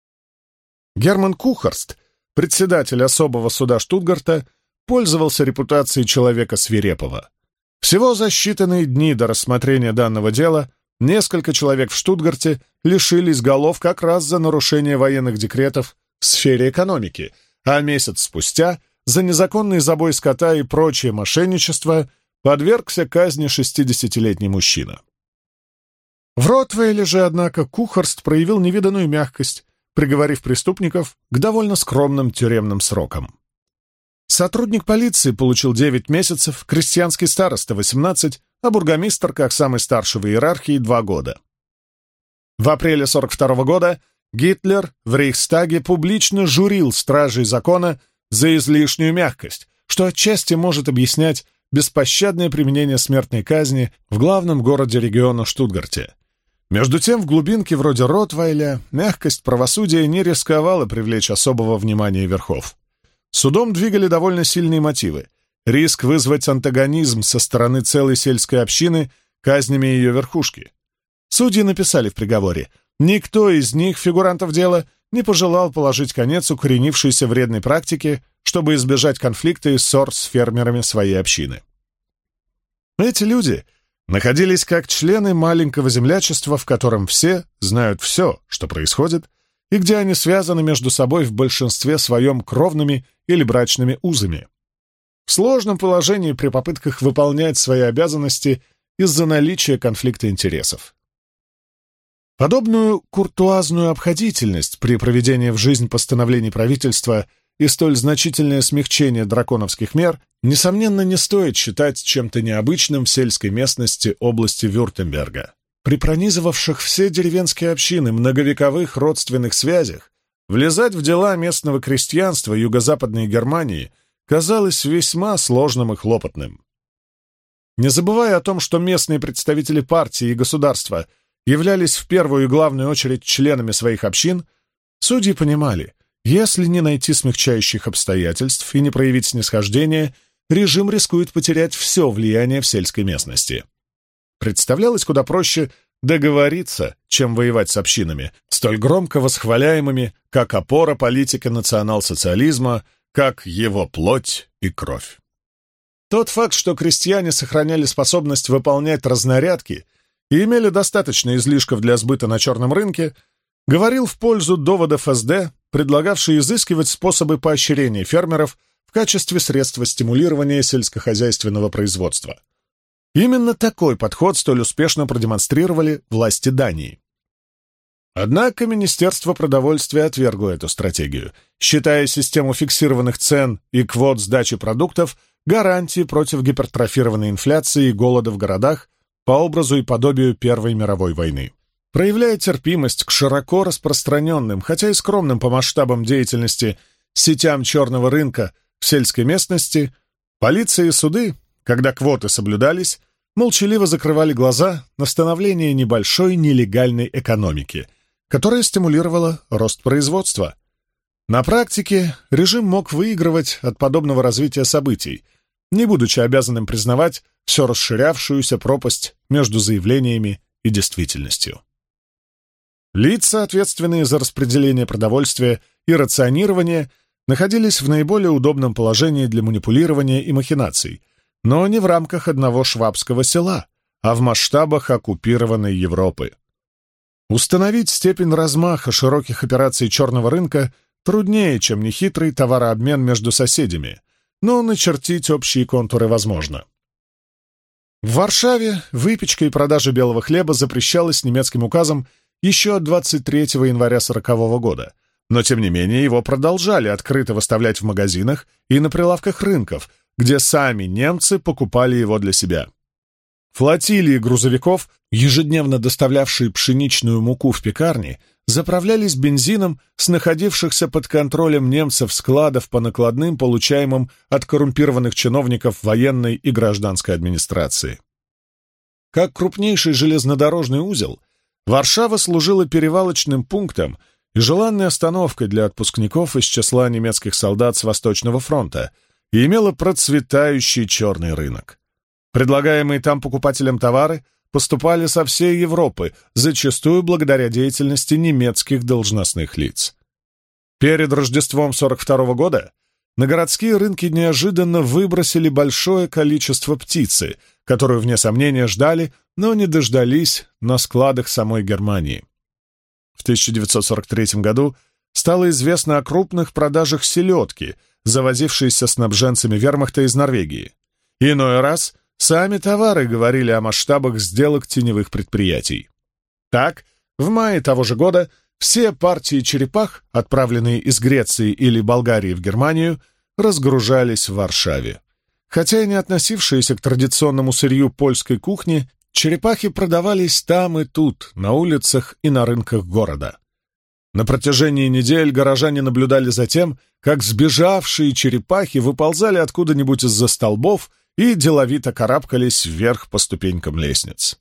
Speaker 1: Герман Кухарст, председатель особого суда Штутгарта, пользовался репутацией человека свирепого. Всего за считанные дни до рассмотрения данного дела несколько человек в Штутгарте лишились голов как раз за нарушение военных декретов в сфере экономики, а месяц спустя за незаконный забой скота и прочее мошенничество подвергся казни 60-летний мужчина. В Ротвейле же, однако, Кухарст проявил невиданную мягкость, приговорив преступников к довольно скромным тюремным срокам. Сотрудник полиции получил 9 месяцев, крестьянский староста — 18, а бургомистр, как самый старший в иерархии, 2 года. В апреле 1942 года Гитлер в Рейхстаге публично журил стражей закона за излишнюю мягкость, что отчасти может объяснять беспощадное применение смертной казни в главном городе региона Штутгарте. Между тем, в глубинке вроде Ротвейля мягкость правосудия не рисковала привлечь особого внимания верхов. Судом двигали довольно сильные мотивы. Риск вызвать антагонизм со стороны целой сельской общины казнями ее верхушки. Судьи написали в приговоре: никто из них, фигурантов дела, не пожелал положить конец укоренившейся вредной практике, чтобы избежать конфликта и ссор с фермерами своей общины. Эти люди находились как члены маленького землячества, в котором все знают все, что происходит, и где они связаны между собой в большинстве своем кровными или брачными узами. В сложном положении при попытках выполнять свои обязанности из-за наличия конфликта интересов. Подобную куртуазную обходительность при проведении в жизнь постановлений правительства и столь значительное смягчение драконовских мер, несомненно, не стоит считать чем-то необычным в сельской местности области Вюртемберга. При пронизывавших все деревенские общины многовековых родственных связях влезать в дела местного крестьянства юго-западной Германии казалось весьма сложным и хлопотным. Не забывая о том, что местные представители партии и государства являлись в первую и главную очередь членами своих общин, судьи понимали, если не найти смягчающих обстоятельств и не проявить снисхождения, режим рискует потерять все влияние в сельской местности. Представлялось куда проще договориться, чем воевать с общинами, столь громко восхваляемыми, как опора политики национал-социализма, как его плоть и кровь. Тот факт, что крестьяне сохраняли способность выполнять разнарядки и имели достаточно излишков для сбыта на черном рынке, говорил в пользу доводов СД, предлагавший изыскивать способы поощрения фермеров в качестве средства стимулирования сельскохозяйственного производства. Именно такой подход столь успешно продемонстрировали власти Дании. Однако Министерство продовольствия отвергло эту стратегию, считая систему фиксированных цен и квот сдачи продуктов гарантией против гипертрофированной инфляции и голода в городах по образу и подобию Первой мировой войны. Проявляя терпимость к широко распространенным, хотя и скромным по масштабам деятельности, сетям черного рынка в сельской местности, полиция и суды, когда квоты соблюдались, молчаливо закрывали глаза на становление небольшой нелегальной экономики, которая стимулировала рост производства. На практике режим мог выигрывать от подобного развития событий, не будучи обязанным признавать все расширявшуюся пропасть между заявлениями и действительностью. Лица, ответственные за распределение продовольствия и рационирование, находились в наиболее удобном положении для манипулирования и махинаций, но не в рамках одного швабского села, а в масштабах оккупированной Европы. Установить степень размаха широких операций черного рынка труднее, чем нехитрый товарообмен между соседями, но начертить общие контуры возможно. В Варшаве выпечка и продажа белого хлеба запрещалась немецким указом еще от 23 января 1940 года, но тем не менее его продолжали открыто выставлять в магазинах и на прилавках рынков, где сами немцы покупали его для себя. Флотилии грузовиков, ежедневно доставлявшие пшеничную муку в пекарни, заправлялись бензином с находившихся под контролем немцев складов по накладным, получаемым от коррумпированных чиновников военной и гражданской администрации. Как крупнейший железнодорожный узел, Варшава служила перевалочным пунктом и желанной остановкой для отпускников из числа немецких солдат с Восточного фронта и имела процветающий черный рынок. Предлагаемые там покупателям товары поступали со всей Европы, зачастую благодаря деятельности немецких должностных лиц. Перед Рождеством 1942 года на городские рынки неожиданно выбросили большое количество птицы, которую, вне сомнения, ждали, но не дождались на складах самой Германии. В 1943 году стало известно о крупных продажах селедки, завозившейся снабженцами вермахта из Норвегии. Иной раз сами товары говорили о масштабах сделок теневых предприятий. Так, в мае того же года все партии черепах, отправленные из Греции или Болгарии в Германию, разгружались в Варшаве. Хотя и не относившиеся к традиционному сырью польской кухни, черепахи продавались там и тут, на улицах и на рынках города. На протяжении недель горожане наблюдали за тем, как сбежавшие черепахи выползали откуда-нибудь из-за столбов и деловито карабкались вверх по ступенькам лестниц.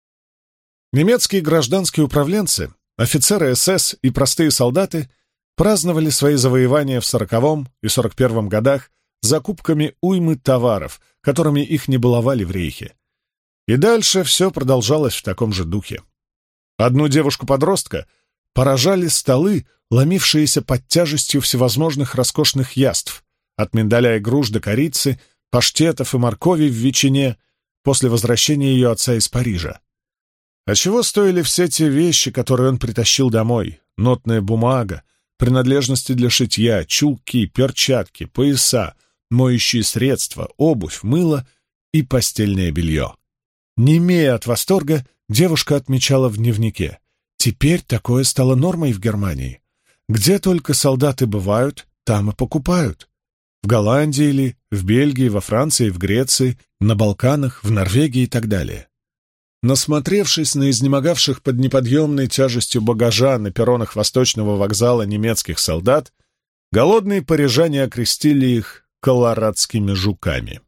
Speaker 1: Немецкие гражданские управленцы, офицеры СС и простые солдаты праздновали свои завоевания в 40-м и 41-м годах закупками уймы товаров, которыми их не баловали в рейхе. И дальше все продолжалось в таком же духе. Одну девушку-подростка поражали столы, ломившиеся под тяжестью всевозможных роскошных яств, от миндаля и груш до корицы, паштетов и моркови в ветчине, после возвращения ее отца из Парижа. А чего стоили все те вещи, которые он притащил домой? Нотная бумага, принадлежности для шитья, чулки, перчатки, пояса, моющие средства, обувь, мыло и постельное белье. Немея от восторга, девушка отмечала в дневнике: «Теперь такое стало нормой в Германии. Где только солдаты бывают, там и покупают. В Голландии или в Бельгии, во Франции, в Греции, на Балканах, в Норвегии и так далее». Насмотревшись на изнемогавших под неподъемной тяжестью багажа на перронах Восточного вокзала немецких солдат, голодные парижане окрестили их колорадскими жуками.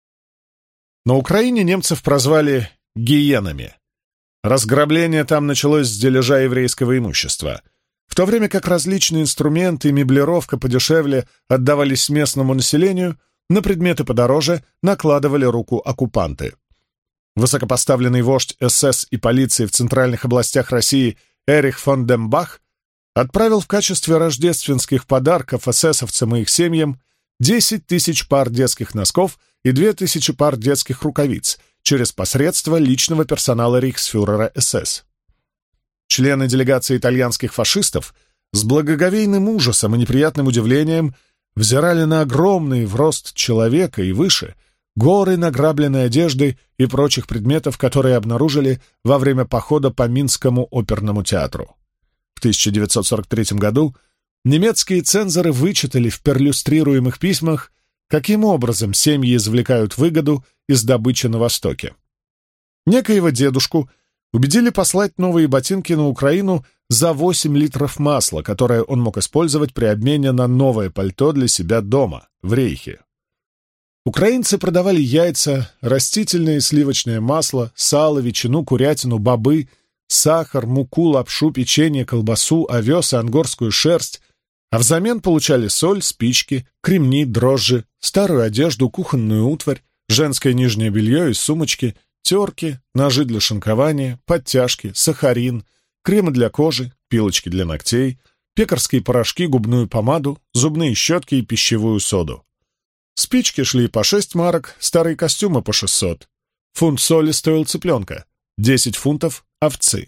Speaker 1: На Украине немцев прозвали «гиенами». Разграбление там началось с дележа еврейского имущества, в то время как различные инструменты и меблировка подешевле отдавались местному населению, на предметы подороже накладывали руку оккупанты. Высокопоставленный вождь СС и полиции в центральных областях России Эрих фон Дембах отправил в качестве рождественских подарков эсэсовцам и их семьям 10 тысяч пар детских носков и 2000 пар детских рукавиц через посредство личного персонала рейхсфюрера СС. Члены делегации итальянских фашистов с благоговейным ужасом и неприятным удивлением взирали на огромные в рост человека и выше горы награбленной одежды и прочих предметов, которые обнаружили во время похода по Минскому оперному театру. В 1943 году немецкие цензоры вычитали в перлюстрируемых письмах, каким образом семьи извлекают выгоду из добычи на Востоке. Некоего дедушку убедили послать новые ботинки на Украину за 8 литров масла, которое он мог использовать при обмене на новое пальто для себя дома, в рейхе. Украинцы продавали яйца, растительное и сливочное масло, сало, ветчину, курятину, бобы, сахар, муку, лапшу, печенье, колбасу, овес и ангорскую шерсть, а взамен получали соль, спички, кремни, дрожжи, старую одежду, кухонную утварь, женское нижнее белье и сумочки, терки, ножи для шинкования, подтяжки, сахарин, кремы для кожи, пилочки для ногтей, пекарские порошки, губную помаду, зубные щетки и пищевую соду. Спички шли по 6 марок, старые костюмы по 600. Фунт соли стоил цыпленка, 10 фунтов — овцы.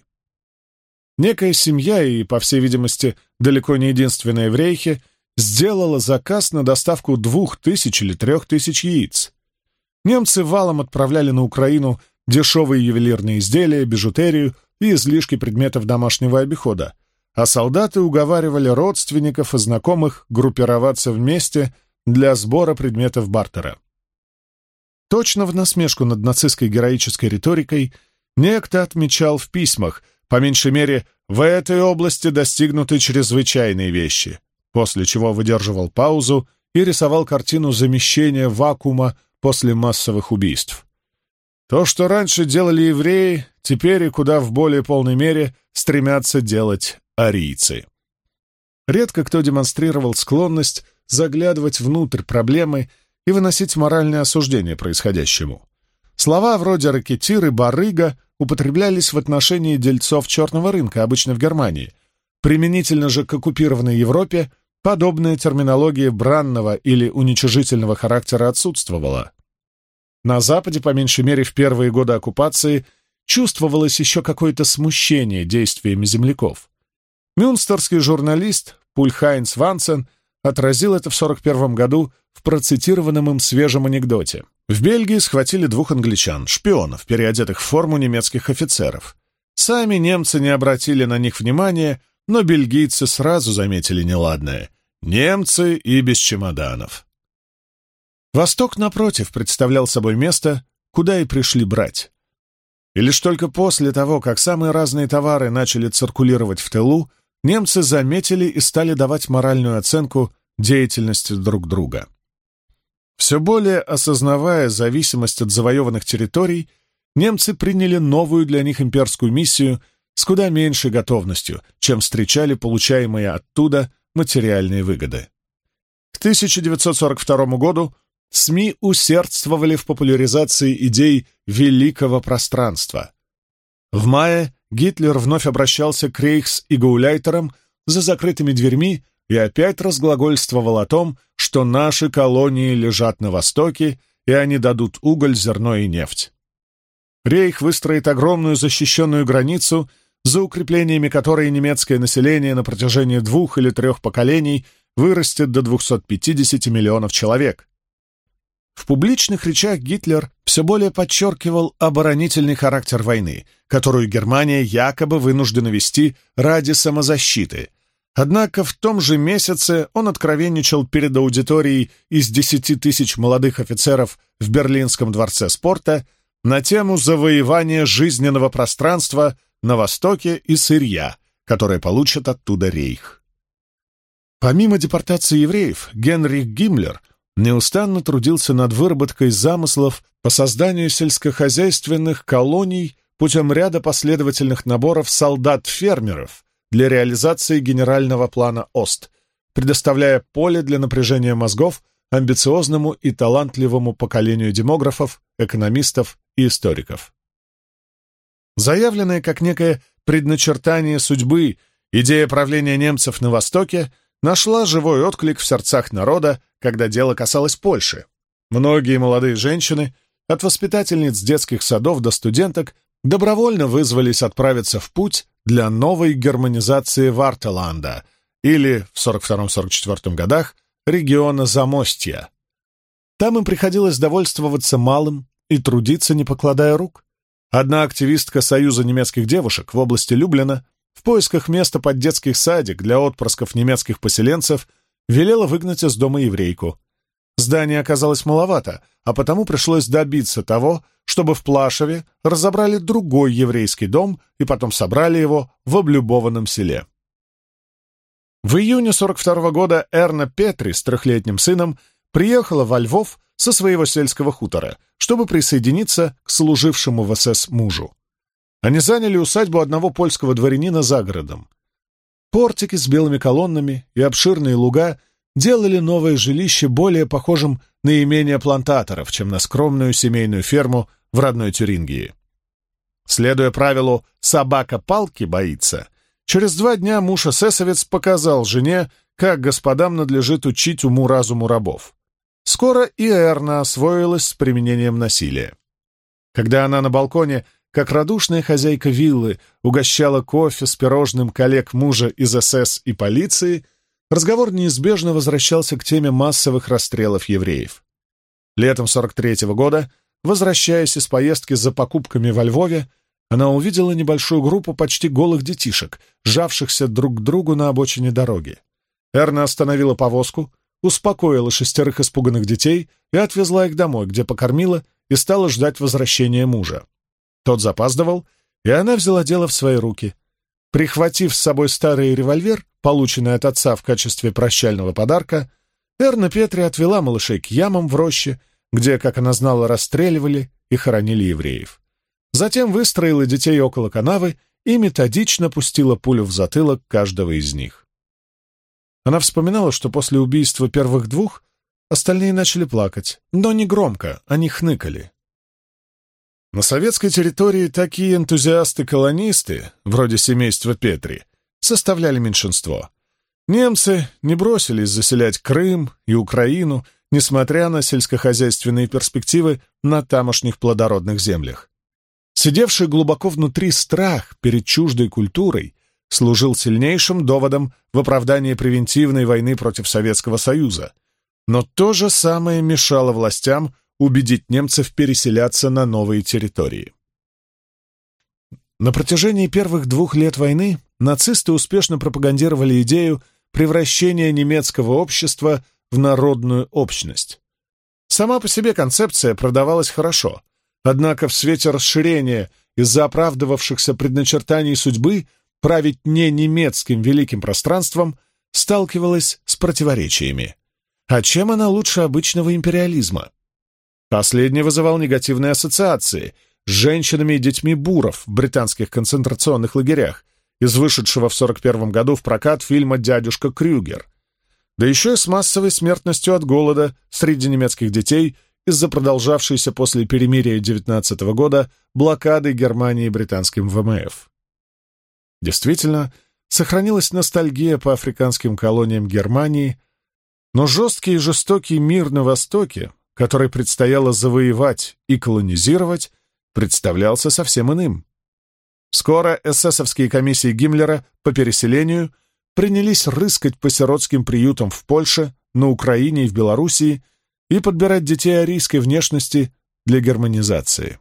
Speaker 1: Некая семья, и, по всей видимости, далеко не единственная в Рейхе, сделала заказ на доставку 2000 или 3000 яиц. Немцы валом отправляли на Украину дешевые ювелирные изделия, бижутерию и излишки предметов домашнего обихода, а солдаты уговаривали родственников и знакомых группироваться вместе для сбора предметов бартера. Точно в насмешку над нацистской героической риторикой некто отмечал в письмах, по меньшей мере, в этой области достигнуты чрезвычайные вещи, после чего выдерживал паузу и рисовал картину замещения вакуума после массовых убийств. То, что раньше делали евреи, теперь и куда в более полной мере стремятся делать арийцы. Редко кто демонстрировал склонность заглядывать внутрь проблемы и выносить моральное осуждение происходящему. Слова вроде «ракетир» и «барыга» употреблялись в отношении дельцов черного рынка, обычно в Германии. Применительно же к оккупированной Европе подобная терминология бранного или уничижительного характера отсутствовала. На Западе, по меньшей мере, в первые годы оккупации чувствовалось еще какое-то смущение действиями земляков. Мюнстерский журналист Пульхайнц Вансен отразил это в 1941 году в процитированном им свежем анекдоте. В Бельгии схватили 2 англичан, шпионов, переодетых в форму немецких офицеров. Сами немцы не обратили на них внимания, но бельгийцы сразу заметили неладное. Немцы и без чемоданов. Восток, напротив, представлял собой место, куда и пришли брать. И лишь только после того, как самые разные товары начали циркулировать в тылу, немцы заметили и стали давать моральную оценку деятельности друг друга. Все более осознавая зависимость от завоеванных территорий, немцы приняли новую для них имперскую миссию с куда меньшей готовностью, чем встречали получаемые оттуда материальные выгоды. К 1942 году СМИ усердствовали в популяризации идей великого пространства. В мае Гитлер вновь обращался к рейхс- и гауляйтерам за закрытыми дверьми и опять разглагольствовал о том, что наши колонии лежат на востоке, и они дадут уголь, зерно и нефть. Рейх выстроит огромную защищенную границу, за укреплениями которой немецкое население на протяжении 2 или 3 поколений вырастет до 250 миллионов человек. В публичных речах Гитлер все более подчеркивал оборонительный характер войны, которую Германия якобы вынуждена вести ради самозащиты. Однако в том же месяце он откровенничал перед аудиторией из 10 тысяч молодых офицеров в Берлинском дворце спорта на тему завоевания жизненного пространства на Востоке и сырья, которое получит оттуда Рейх. Помимо депортации евреев, Генрих Гиммлер неустанно трудился над выработкой замыслов по созданию сельскохозяйственных колоний путем ряда последовательных наборов солдат-фермеров для реализации генерального плана Ост, предоставляя поле для напряжения мозгов амбициозному и талантливому поколению демографов, экономистов и историков. Заявленная как некое предначертание судьбы идея правления немцев на Востоке нашла живой отклик в сердцах народа, когда дело касалось Польши. Многие молодые женщины, от воспитательниц детских садов до студенток, добровольно вызвались отправиться в путь для новой германизации Вартеланда или, в 1942-1944 годах, региона Замостья. Там им приходилось довольствоваться малым и трудиться, не покладая рук. Одна активистка Союза немецких девушек в области Люблина в поисках места под детский садик для отпрысков немецких поселенцев велела выгнать из дома еврейку. Здание оказалось маловато, а потому пришлось добиться того, чтобы в Плашеве разобрали другой еврейский дом и потом собрали его в облюбованном селе. В июне 1942 года Эрна Петри с 3-летним сыном приехала во Львов со своего сельского хутора, чтобы присоединиться к служившему в СС мужу. Они заняли усадьбу одного польского дворянина за городом. Портики с белыми колоннами и обширные луга делали новое жилище более похожим на имение плантаторов, чем на скромную семейную ферму в родной Тюрингии. Следуя правилу «собака палки боится», через 2 дня муж-эсэсовец показал жене, как господам надлежит учить уму-разуму рабов. Скоро и Эрна освоилась с применением насилия. Когда она на балконе, как радушная хозяйка виллы, угощала кофе с пирожным коллег мужа из СС и полиции, разговор неизбежно возвращался к теме массовых расстрелов евреев. Летом 43-го года, возвращаясь из поездки за покупками во Львове, она увидела небольшую группу почти голых детишек, сжавшихся друг к другу на обочине дороги. Эрна остановила повозку, успокоила 6 испуганных детей и отвезла их домой, где покормила и стала ждать возвращения мужа. Тот запаздывал, и она взяла дело в свои руки. Прихватив с собой старый револьвер, полученный от отца в качестве прощального подарка, Эрна Петри отвела малышей к ямам в роще, где, как она знала, расстреливали и хоронили евреев. Затем выстроила детей около канавы и методично пустила пулю в затылок каждого из них. Она вспоминала, что после убийства первых 2 остальные начали плакать, но не громко, они хныкали. На советской территории такие энтузиасты-колонисты, вроде семейства Петри, составляли меньшинство. Немцы не бросились заселять Крым и Украину, несмотря на сельскохозяйственные перспективы на тамошних плодородных землях. Сидевший глубоко внутри страх перед чуждой культурой служил сильнейшим доводом в оправдании превентивной войны против Советского Союза, но то же самое мешало властям убедить немцев переселяться на новые территории. На протяжении первых 2 лет войны нацисты успешно пропагандировали идею превращения немецкого общества в народную общность. Сама по себе концепция продавалась хорошо, однако в свете расширения из-за оправдывавшихся предначертаний судьбы править не немецким великим пространством сталкивалась с противоречиями. А чем она лучше обычного империализма? Последний вызывал негативные ассоциации с женщинами и детьми буров в британских концентрационных лагерях из вышедшего в 1941 году в прокат фильма «Дядюшка Крюгер», да еще и с массовой смертностью от голода среди немецких детей из-за продолжавшейся после перемирия 19 года блокады Германии британским ВМФ. Действительно, сохранилась ностальгия по африканским колониям Германии, но жесткий и жестокий мир на Востоке, который предстояло завоевать и колонизировать, представлялся совсем иным. Скоро эсэсовские комиссии Гиммлера по переселению принялись рыскать по сиротским приютам в Польше, на Украине и в Белоруссии и подбирать детей арийской внешности для германизации.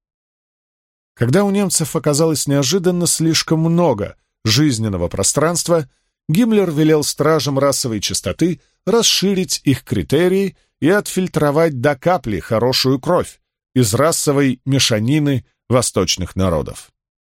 Speaker 1: Когда у немцев оказалось неожиданно слишком много жизненного пространства, Гиммлер велел стражам расовой чистоты расширить их критерии и отфильтровать до капли хорошую кровь из расовой мешанины восточных народов.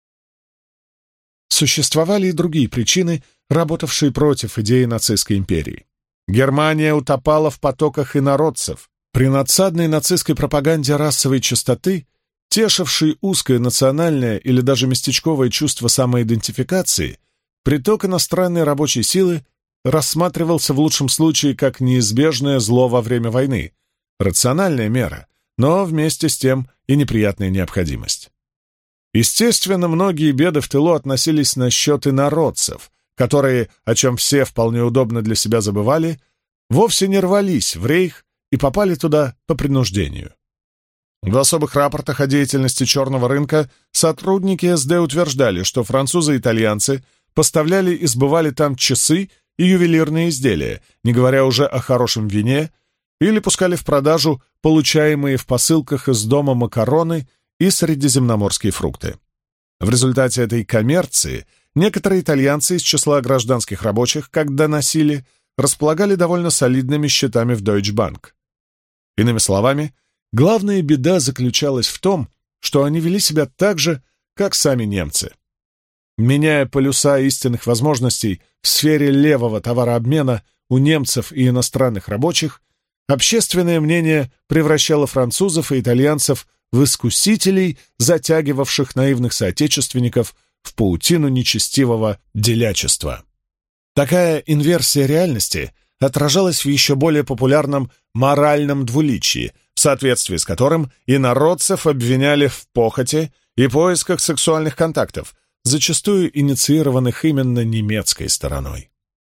Speaker 1: Существовали и другие причины, работавшие против идеи нацистской империи. Германия утопала в потоках инородцев. При надсадной нацистской пропаганде расовой чистоты, тешившей узкое национальное или даже местечковое чувство самоидентификации, приток иностранной рабочей силы рассматривался в лучшем случае как неизбежное зло во время войны, рациональная мера, но вместе с тем и неприятная необходимость. Естественно, многие беды в тылу относились на счет инородцев, которые, о чем все вполне удобно для себя забывали, вовсе не рвались в рейх и попали туда по принуждению. В особых рапортах о деятельности черного рынка сотрудники СД утверждали, что французы и итальянцы поставляли и сбывали там часы и ювелирные изделия, не говоря уже о хорошем вине, или пускали в продажу получаемые в посылках из дома макароны и средиземноморские фрукты. В результате этой коммерции некоторые итальянцы из числа гражданских рабочих, как доносили, располагали довольно солидными счетами в Deutsche Bank. Иными словами, главная беда заключалась в том, что они вели себя так же, как сами немцы. Меняя полюса истинных возможностей в сфере левого товарообмена у немцев и иностранных рабочих, Общественное мнение превращало французов и итальянцев в искусителей, затягивавших наивных соотечественников в паутину нечестивого делячества. Такая инверсия реальности отражалась в еще более популярном моральном двуличии, в соответствии с которым инородцев обвиняли в похоти и поисках сексуальных контактов, зачастую инициированных именно немецкой стороной.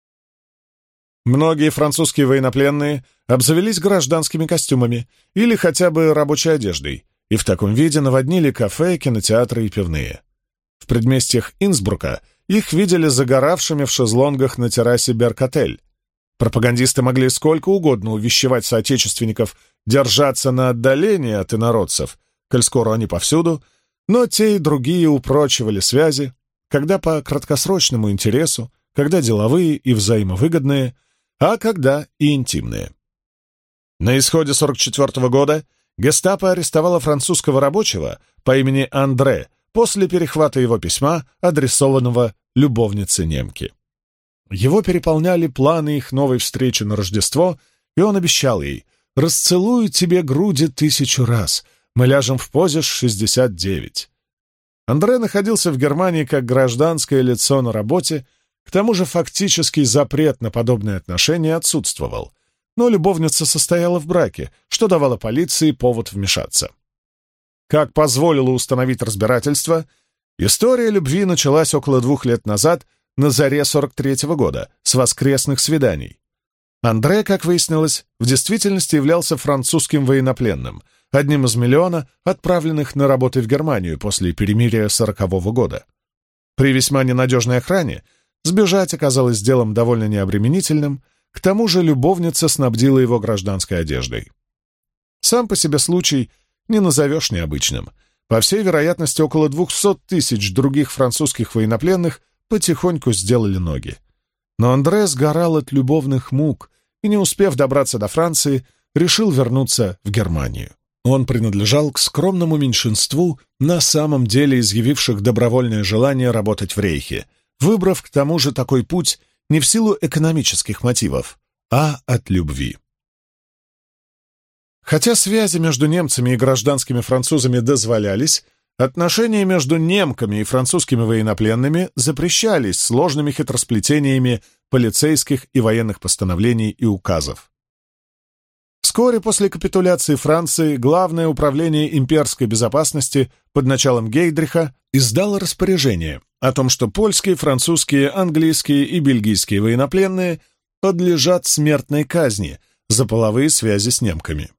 Speaker 1: Многие французские военнопленные обзавелись гражданскими костюмами или хотя бы рабочей одеждой, и в таком виде наводнили кафе, кинотеатры и пивные. В предместьях Инсбрука их видели загоравшими в шезлонгах на террасе Беркотель. Пропагандисты могли сколько угодно увещевать соотечественников держаться на отдалении от инородцев, коль скоро они повсюду, но те и другие упрочивали связи, когда по краткосрочному интересу, когда деловые и взаимовыгодные, а когда и интимные. На исходе 1944 года гестапо арестовало французского рабочего по имени Андре после перехвата его письма, адресованного любовнице немки. Его переполняли планы их новой встречи на Рождество, и он обещал ей: «Расцелую тебе груди 1000 раз, мы ляжем в позе 69». Андре находился в Германии как гражданское лицо на работе, к тому же фактический запрет на подобные отношения отсутствовал, но любовница состояла в браке, что давало полиции повод вмешаться. Как позволило установить разбирательство, история любви началась около 2 лет назад, на заре 43-го года, с воскресных свиданий. Андре, как выяснилось, в действительности являлся французским военнопленным, одним из миллиона, отправленных на работы в Германию после перемирия 40-го года. При весьма ненадежной охране сбежать оказалось делом довольно необременительным, к тому же любовница снабдила его гражданской одеждой. Сам по себе случай не назовешь необычным. По всей вероятности, около 200 тысяч других французских военнопленных потихоньку сделали ноги. Но Андре сгорал от любовных мук и, не успев добраться до Франции, решил вернуться в Германию. Он принадлежал к скромному меньшинству, на самом деле изъявивших добровольное желание работать в Рейхе, выбрав к тому же такой путь не в силу экономических мотивов, а от любви. Хотя связи между немцами и гражданскими французами дозволялись, отношения между немками и французскими военнопленными запрещались сложными хитросплетениями полицейских и военных постановлений и указов. Вскоре после капитуляции Франции Главное управление имперской безопасности под началом Гейдриха издало распоряжение о том, что польские, французские, английские и бельгийские военнопленные подлежат смертной казни за половые связи с немками.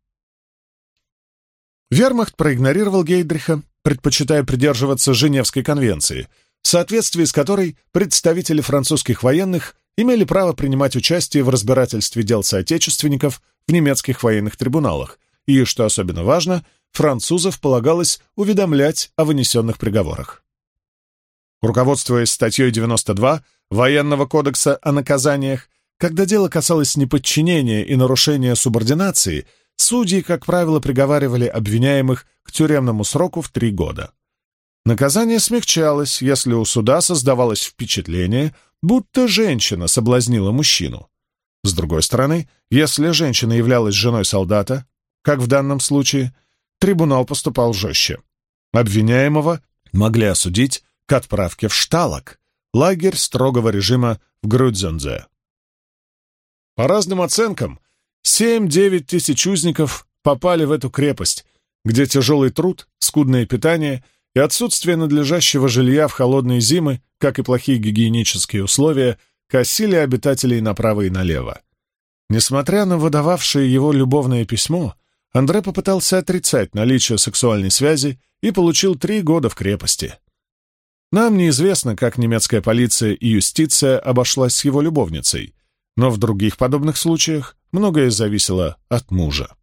Speaker 1: Вермахт проигнорировал Гейдриха, предпочитая придерживаться Женевской конвенции, в соответствии с которой представители французских военных имели право принимать участие в разбирательстве дел соотечественников в немецких военных трибуналах, и, что особенно важно, французов полагалось уведомлять о вынесенных приговорах. Руководствуясь статьей 92 Военного кодекса о наказаниях, когда дело касалось неподчинения и нарушения субординации, судьи, как правило, приговаривали обвиняемых к тюремному сроку в 3 года. Наказание смягчалось, если у суда создавалось впечатление, будто женщина соблазнила мужчину. С другой стороны, если женщина являлась женой солдата, как в данном случае, трибунал поступал жестче. Обвиняемого могли осудить к отправке в Шталок, лагерь строгого режима в Грюдзензе. По разным оценкам, 7-9 тысяч узников попали в эту крепость, где тяжелый труд, скудное питание и отсутствие надлежащего жилья в холодные зимы, как и плохие гигиенические условия, косили обитателей направо и налево. Несмотря на выдававшее его любовное письмо, Андре попытался отрицать наличие сексуальной связи и получил 3 года в крепости. Нам неизвестно, как немецкая полиция и юстиция обошлась с его любовницей, но в других подобных случаях многое зависело от мужа.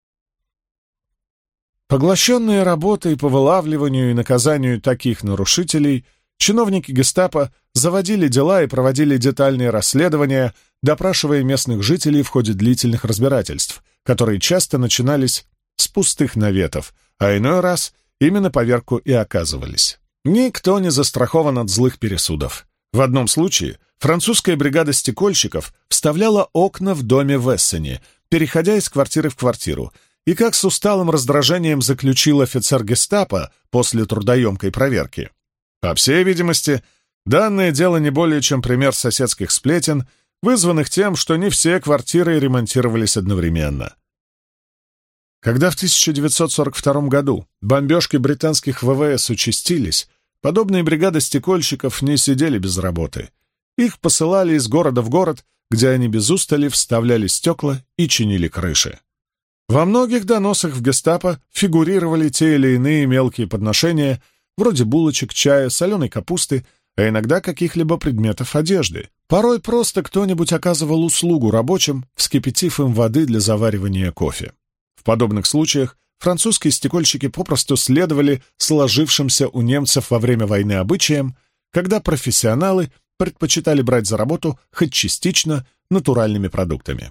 Speaker 1: Поглощенные работой по вылавливанию и наказанию таких нарушителей, чиновники гестапо заводили дела и проводили детальные расследования, допрашивая местных жителей в ходе длительных разбирательств, которые часто начинались с пустых наветов, а иной раз именно поверку и оказывались. Никто не застрахован от злых пересудов. В одном случае французская бригада стекольщиков вставляла окна в доме в Эссене, переходя из квартиры в квартиру, и как с усталым раздражением заключил офицер гестапо после трудоемкой проверки. По всей видимости, данное дело не более чем пример соседских сплетен, вызванных тем, что не все квартиры ремонтировались одновременно. Когда в 1942 году бомбежки британских ВВС участились, подобные бригады стекольщиков не сидели без работы. Их посылали из города в город, где они без устали вставляли стекла и чинили крыши. Во многих доносах в гестапо фигурировали те или иные мелкие подношения, вроде булочек, чая, соленой капусты, а иногда каких-либо предметов одежды. Порой просто кто-нибудь оказывал услугу рабочим, вскипятив им воды для заваривания кофе. В подобных случаях французские стекольщики попросту следовали сложившимся у немцев во время войны обычаям, когда профессионалы предпочитали брать за работу хоть частично натуральными продуктами.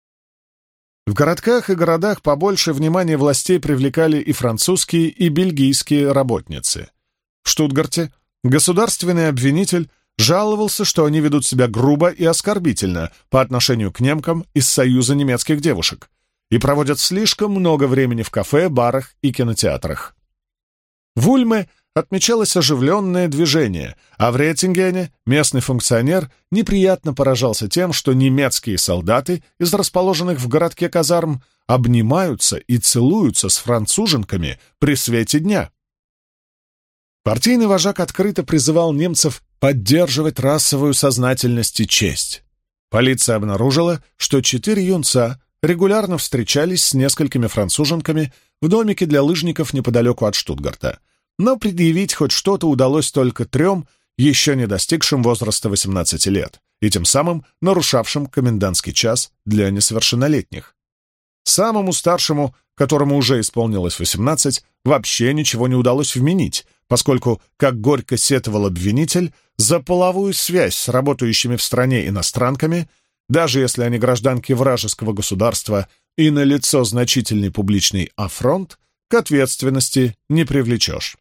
Speaker 1: В городках и городах побольше внимания властей привлекали и французские, и бельгийские работницы. В Штутгарте государственный обвинитель жаловался, что они ведут себя грубо и оскорбительно по отношению к немкам из Союза немецких девушек и проводят слишком много времени в кафе, барах и кинотеатрах. В Ульме отмечалось оживленное движение, а в Ретингене местный функционер неприятно поражался тем, что немецкие солдаты из расположенных в городке казарм обнимаются и целуются с француженками при свете дня. Партийный вожак открыто призывал немцев поддерживать расовую сознательность и честь. Полиция обнаружила, что 4 юнца регулярно встречались с несколькими француженками в домике для лыжников неподалеку от Штутгарта, но предъявить хоть что-то удалось только 3, еще не достигшим возраста 18 лет, и тем самым нарушавшим комендантский час для несовершеннолетних. Самому старшему, которому уже исполнилось 18, вообще ничего не удалось вменить, поскольку, как горько сетовал обвинитель, за половую связь с работающими в стране иностранками, даже если они гражданки вражеского государства и налицо значительный публичный афронт, к ответственности не привлечешь.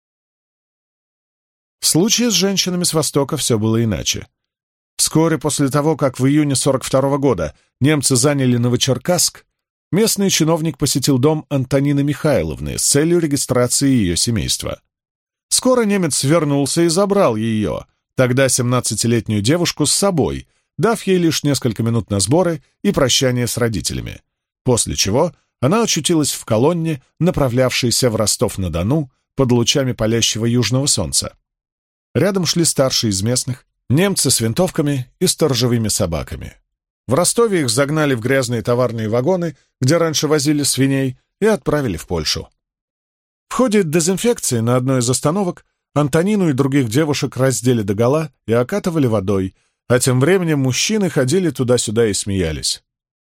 Speaker 1: В случае с женщинами с Востока все было иначе. Вскоре после того, как в июне 1942 года немцы заняли Новочеркасск, местный чиновник посетил дом Антонины Михайловны с целью регистрации ее семейства. Скоро немец вернулся и забрал ее, тогда 17-летнюю девушку, с собой, дав ей лишь несколько минут на сборы и прощание с родителями, после чего она очутилась в колонне, направлявшейся в Ростов-на-Дону под лучами палящего южного солнца. Рядом шли старшие из местных, немцы с винтовками и сторожевыми собаками. В Ростове их загнали в грязные товарные вагоны, где раньше возили свиней, и отправили в Польшу. В ходе дезинфекции на одной из остановок Антонину и других девушек раздели догола и окатывали водой, а тем временем мужчины ходили туда-сюда и смеялись.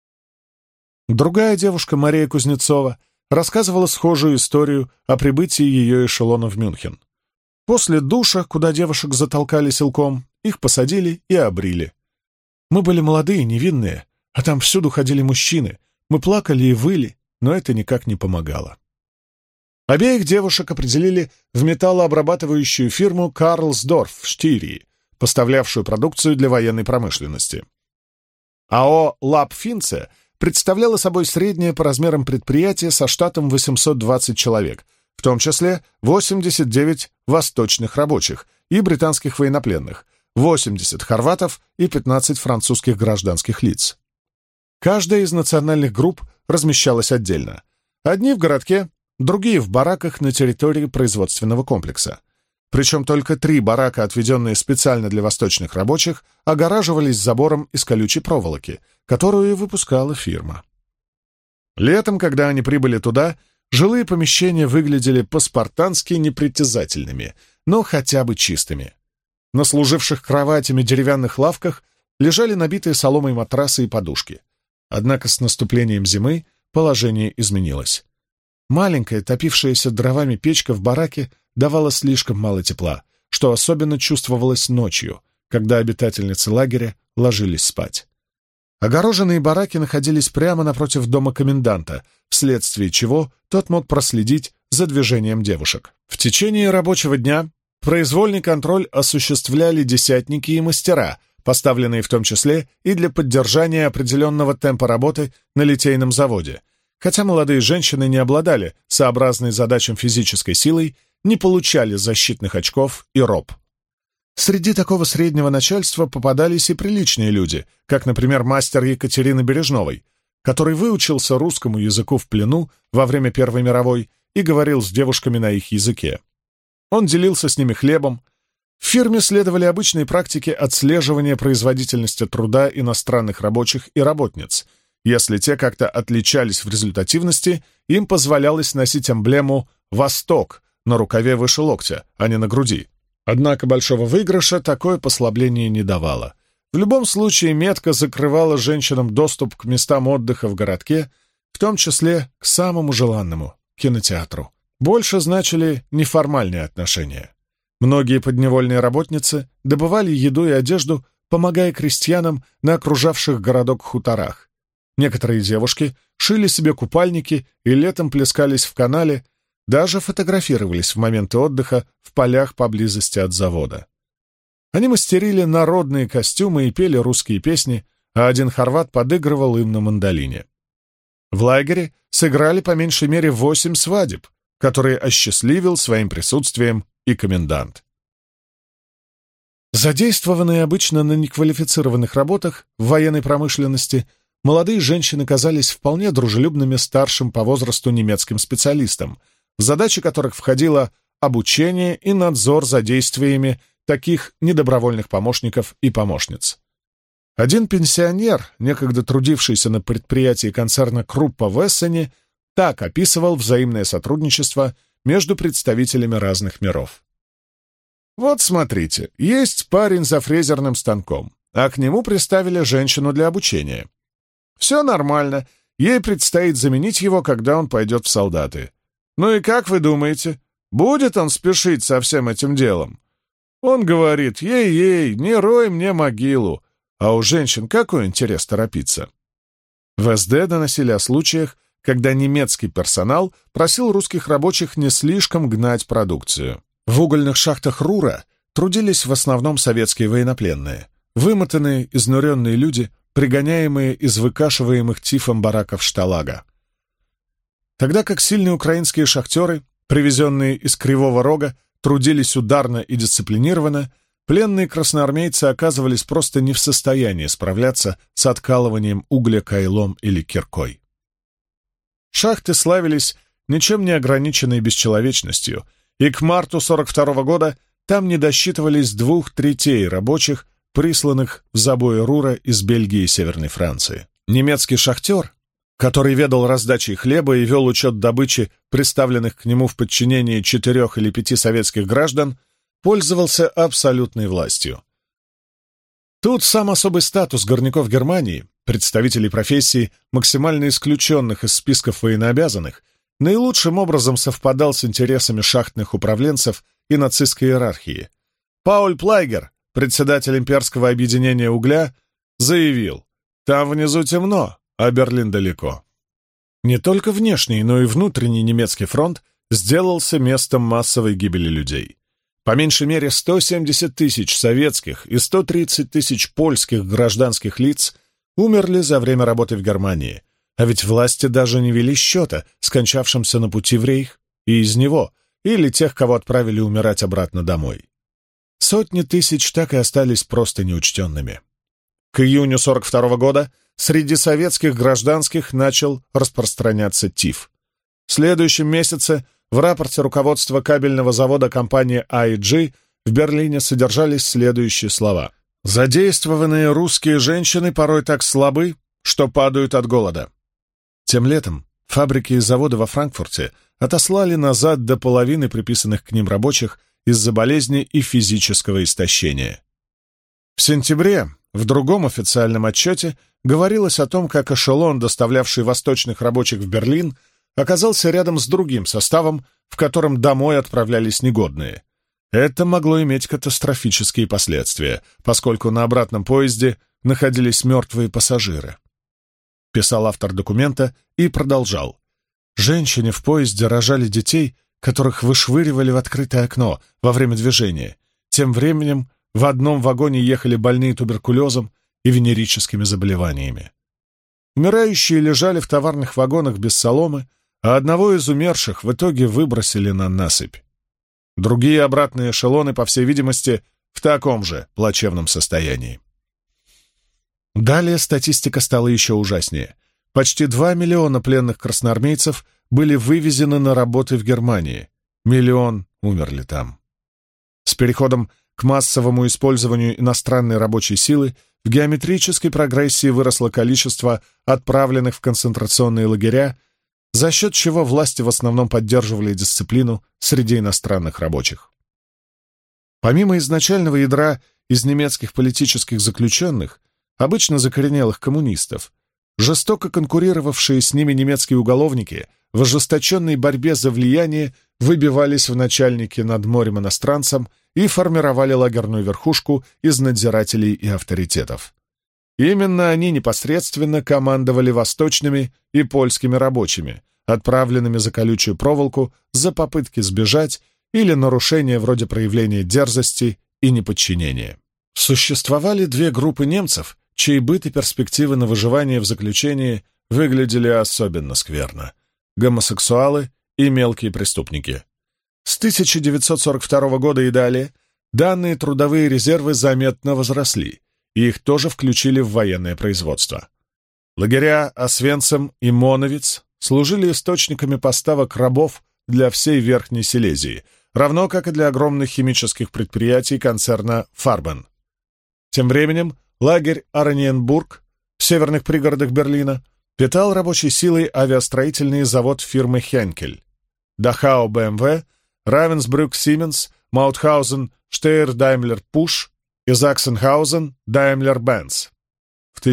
Speaker 1: Другая девушка, Мария Кузнецова, рассказывала схожую историю о прибытии ее эшелона в Мюнхен. После душа, куда девушек затолкали силком, их посадили и обрили. Мы были молодые, невинные, а там всюду ходили мужчины. Мы плакали и выли, но это никак не помогало. Обеих девушек определили в металлообрабатывающую фирму «Карлсдорф» в Штирии, поставлявшую продукцию для военной промышленности. АО «Лаб Финце» представляло собой среднее по размерам предприятие со штатом 820 человек, в том числе 89 восточных рабочих и британских военнопленных, 80 хорватов и 15 французских гражданских лиц. Каждая из национальных групп размещалась отдельно. Одни в городке, другие в бараках на территории производственного комплекса. Причем только 3 барака, отведенные специально для восточных рабочих, огораживались забором из колючей проволоки, которую выпускала фирма. Летом, когда они прибыли туда, жилые помещения выглядели по-спартански непритязательными, но хотя бы чистыми. На служивших кроватями деревянных лавках лежали набитые соломой матрасы и подушки. Однако с наступлением зимы положение изменилось. Маленькая, топившаяся дровами печка в бараке давала слишком мало тепла, что особенно чувствовалось ночью, когда обитательницы лагеря ложились спать. Огороженные бараки находились прямо напротив дома коменданта, вследствие чего тот мог проследить за движением девушек. В течение рабочего дня произвольный контроль осуществляли десятники и мастера, поставленные в том числе и для поддержания определенного темпа работы на литейном заводе, хотя молодые женщины не обладали сообразной задачам физической силой, не получали защитных очков и роб. Среди такого среднего начальства попадались и приличные люди, как, например, мастер Екатерины Бережновой, который выучился русскому языку в плену во время Первой мировой и говорил с девушками на их языке. Он делился с ними хлебом. В фирме следовали обычные практики отслеживания производительности труда иностранных рабочих и работниц. Если те как-то отличались в результативности, им позволялось носить эмблему «Восток» на рукаве выше локтя, а не на груди. Однако большого выигрыша такое послабление не давало. В любом случае метка закрывала женщинам доступ к местам отдыха в городке, в том числе к самому желанному — кинотеатру. Больше значили неформальные отношения. Многие подневольные работницы добывали еду и одежду, помогая крестьянам на окружавших городок хуторах. Некоторые девушки шили себе купальники и летом плескались в канале, даже фотографировались в моменты отдыха в полях поблизости от завода. Они мастерили народные костюмы и пели русские песни, а один хорват подыгрывал им на мандолине. В лагере сыграли по меньшей мере 8 свадеб, которые осчастливил своим присутствием и комендант. Задействованные обычно на неквалифицированных работах в военной промышленности, молодые женщины казались вполне дружелюбными старшим по возрасту немецким специалистам, в задачи которых входило обучение и надзор за действиями таких недобровольных помощников и помощниц. Один пенсионер, некогда трудившийся на предприятии концерна Круппа в Эссене, так описывал взаимное сотрудничество между представителями разных миров. «Вот смотрите, есть парень за фрезерным станком, а к нему приставили женщину для обучения. Все нормально, ей предстоит заменить его, когда он пойдет в солдаты. Ну и как вы думаете, будет он спешить со всем этим делом? Он говорит: ей-ей, не рой мне могилу, а у женщин какой интерес торопиться?» В СД доносили о случаях, когда немецкий персонал просил русских рабочих не слишком гнать продукцию. В угольных шахтах Рура трудились в основном советские военнопленные, вымотанные, изнуренные люди, пригоняемые из выкашиваемых тифом бараков Шталага. Тогда как сильные украинские шахтеры, привезенные из Кривого Рога, трудились ударно и дисциплинированно, пленные красноармейцы оказывались просто не в состоянии справляться с откалыванием угля кайлом или киркой. Шахты славились ничем не ограниченной бесчеловечностью, и к марту 1942 года там не досчитывались 2/3 рабочих, присланных в забои Рура из Бельгии и Северной Франции. Немецкий шахтер, который ведал раздачей хлеба и вел учет добычи, представленных к нему в подчинении 4 или 5 советских граждан, пользовался абсолютной властью. Тут сам особый статус горняков Германии, представителей профессии, максимально исключенных из списков военнообязанных, наилучшим образом совпадал с интересами шахтных управленцев и нацистской иерархии. Пауль Плайгер, председатель имперского объединения угля, заявил: «Там внизу темно, а Берлин далеко». Не только внешний, но и внутренний немецкий фронт сделался местом массовой гибели людей. По меньшей мере 170 тысяч советских и 130 тысяч польских гражданских лиц умерли за время работы в Германии, а ведь власти даже не вели счета скончавшимся на пути в Рейх и из него, или тех, кого отправили умирать обратно домой. Сотни тысяч так и остались просто неучтенными. К июню 1942 года среди советских гражданских начал распространяться тиф. В следующем месяце в рапорте руководства кабельного завода компании AEG в Берлине содержались следующие слова: «Задействованные русские женщины порой так слабы, что падают от голода». Тем летом фабрики и заводы во Франкфурте отослали назад до половины приписанных к ним рабочих из-за болезни и физического истощения. В сентябре в другом официальном отчете говорилось о том, как эшелон, доставлявший восточных рабочих в Берлин, оказался рядом с другим составом, в котором домой отправлялись негодные. Это могло иметь катастрофические последствия, поскольку на обратном поезде находились мертвые пассажиры. Писал автор документа и продолжал. Женщины в поезде рожали детей, которых вышвыривали в открытое окно во время движения. Тем временем в одном вагоне ехали больные туберкулезом и венерическими заболеваниями. Умирающие лежали в товарных вагонах без соломы, а одного из умерших в итоге выбросили на насыпь. Другие обратные эшелоны, по всей видимости, в таком же плачевном состоянии. Далее статистика стала еще ужаснее. Почти 2 миллиона пленных красноармейцев были вывезены на работы в Германии. 1 миллион умерли там. С переходом к массовому использованию иностранной рабочей силы в геометрической прогрессии выросло количество отправленных в концентрационные лагеря, за счет чего власти в основном поддерживали дисциплину среди иностранных рабочих. Помимо изначального ядра из немецких политических заключенных, обычно закоренелых коммунистов, жестоко конкурировавшие с ними немецкие уголовники в ожесточенной борьбе за влияние выбивались в начальники над морем иностранцам и формировали лагерную верхушку из надзирателей и авторитетов. Именно они непосредственно командовали восточными и польскими рабочими, отправленными за колючую проволоку за попытки сбежать или нарушения вроде проявления дерзости и неподчинения. Существовали две группы немцев, чей быт и перспективы на выживание в заключении выглядели особенно скверно — гомосексуалы и мелкие преступники. С 1942 года и далее данные трудовые резервы заметно возросли, и их тоже включили в военное производство. Лагеря Освенцим и Моновиц служили источниками поставок рабов для всей Верхней Силезии, равно как и для огромных химических предприятий концерна «Фарбен». Тем временем лагерь Орниенбург в северных пригородах Берлина питал рабочей силой авиастроительный завод фирмы «Хенкель», Дахау БМВ, Равенсбрюк Сименс, Маутхаузен Штейр Даймлер Пуш и Заксенхаузен Даймлер Бенц. В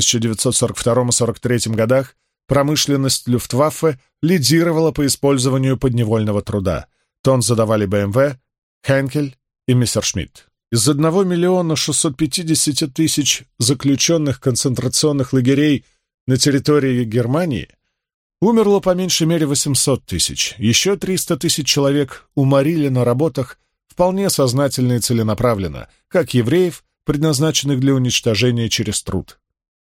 Speaker 1: 1942-43 годах промышленность Люфтваффе лидировала по использованию подневольного труда. Тон задавали БМВ, Хенкель и Мессершмитт. Из 1 650 000 заключенных концентрационных лагерей на территории Германии умерло по меньшей мере 800 000. Еще 300 000 человек уморили на работах вполне сознательно и целенаправленно, как евреев, предназначенных для уничтожения через труд.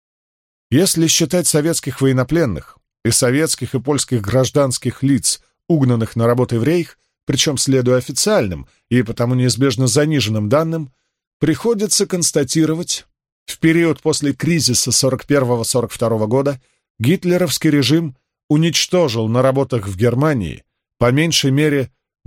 Speaker 1: Если считать советских военнопленных и советских и польских гражданских лиц, угнанных на работы в рейх, причем следуя официальным и потому неизбежно заниженным данным, приходится констатировать, в период после кризиса 1941-1942 года гитлеровский режим уничтожил на работах в Германии по меньшей мере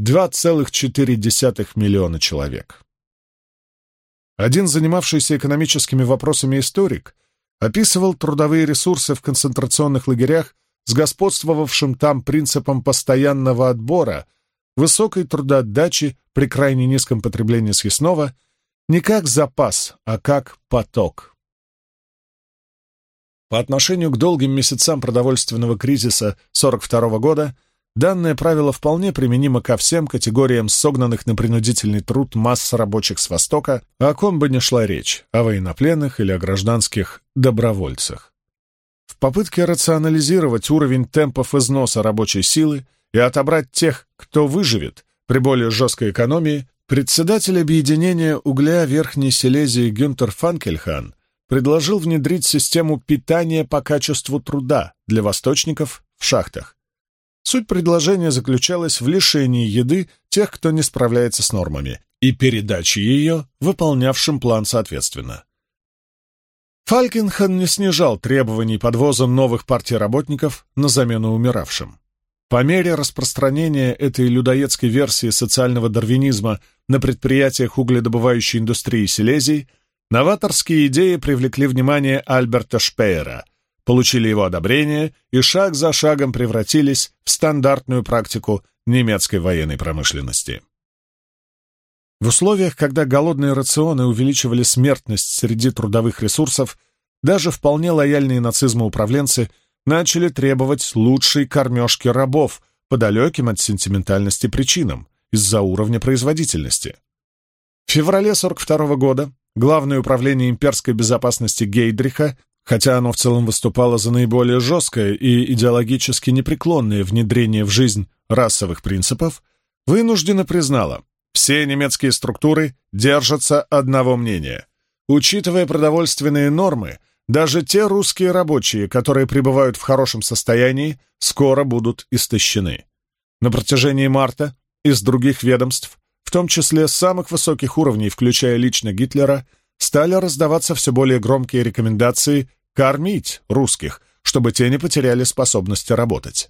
Speaker 1: 2,4 миллиона человек. Один занимавшийся экономическими вопросами историк описывал трудовые ресурсы в концентрационных лагерях с господствовавшим там принципом постоянного отбора, высокой трудоотдачи при крайне низком потреблении съестного не как запас, а как поток. По отношению к долгим месяцам продовольственного кризиса 1942 года данное правило вполне применимо ко всем категориям согнанных на принудительный труд масс рабочих с Востока, о ком бы ни шла речь, о военнопленных или о гражданских добровольцах. В попытке рационализировать уровень темпов износа рабочей силы и отобрать тех, кто выживет при более жесткой экономии, председатель объединения угля Верхней Силезии Гюнтер Фанкельхан предложил внедрить систему питания по качеству труда для восточников в шахтах. Суть предложения заключалась в лишении еды тех, кто не справляется с нормами, и передаче ее выполнявшим план соответственно. Фанкельхан не снижал требований подвоза новых партий работников на замену умиравшим. По мере распространения этой людоедской версии социального дарвинизма на предприятиях угледобывающей индустрии Силезии, новаторские идеи привлекли внимание Альберта Шпеера, получили его одобрение и шаг за шагом превратились в стандартную практику немецкой военной промышленности. В условиях, когда голодные рационы увеличивали смертность среди трудовых ресурсов, даже вполне лояльные нацизму управленцы начали требовать лучшей кормежки рабов по далеким от сентиментальности причинам из-за уровня производительности. В феврале 1942 года Главное управление имперской безопасности Гейдриха, хотя оно в целом выступало за наиболее жесткое и идеологически непреклонное внедрение в жизнь расовых принципов, вынужденно признало, Все немецкие структуры держатся одного мнения. Учитывая продовольственные нормы, даже те русские рабочие, которые пребывают в хорошем состоянии, скоро будут истощены. На протяжении марта из других ведомств, в том числе с самых высоких уровней, включая лично Гитлера, стали раздаваться все более громкие рекомендации кормить русских, чтобы те не потеряли способности работать.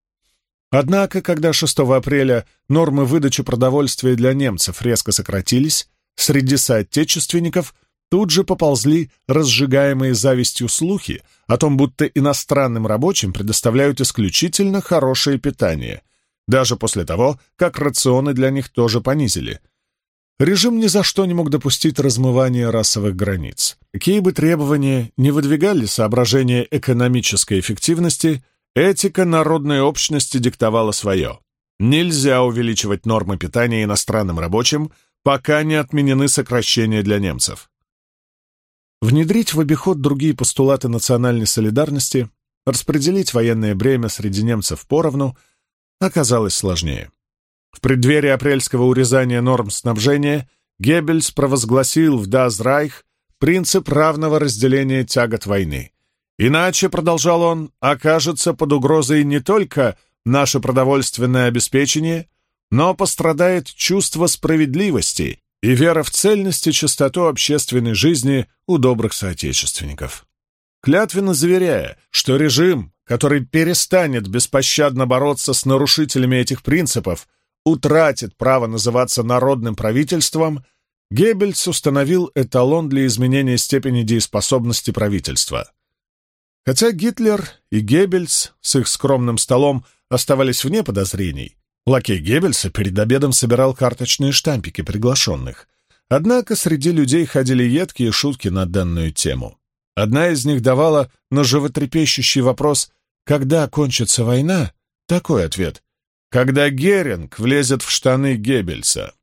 Speaker 1: Однако, когда 6 апреля нормы выдачи продовольствия для немцев резко сократились, среди соотечественников тут же поползли разжигаемые завистью слухи о том, будто иностранным рабочим предоставляют исключительно хорошее питание, даже после того, как рационы для них тоже понизили. Режим ни за что не мог допустить размывания расовых границ. Какие бы требования не выдвигали соображения экономической эффективности, этика народной общности диктовала свое. Нельзя увеличивать нормы питания иностранным рабочим, пока не отменены сокращения для немцев. Внедрить в обиход другие постулаты национальной солидарности, распределить военное бремя среди немцев поровну оказалось сложнее. В преддверии апрельского урезания норм снабжения Геббельс провозгласил в Das Reich принцип равного разделения тягот войны. Иначе, продолжал он, окажется под угрозой не только наше продовольственное обеспечение, но пострадает чувство справедливости и вера в цельность и чистоту общественной жизни у добрых соотечественников. Клятвенно заверяя, что режим, который перестанет беспощадно бороться с нарушителями этих принципов, утратит право называться народным правительством, Геббельс установил эталон для изменения степени дееспособности правительства. Хотя Гитлер и Геббельс с их скромным столом оставались вне подозрений, лакей Геббельса перед обедом собирал карточные штампики приглашенных. Однако среди людей ходили едкие шутки на данную тему. Одна из них давала на животрепещущий вопрос «Когда кончится война?» такой ответ: когда Геринг влезет в штаны Геббельса.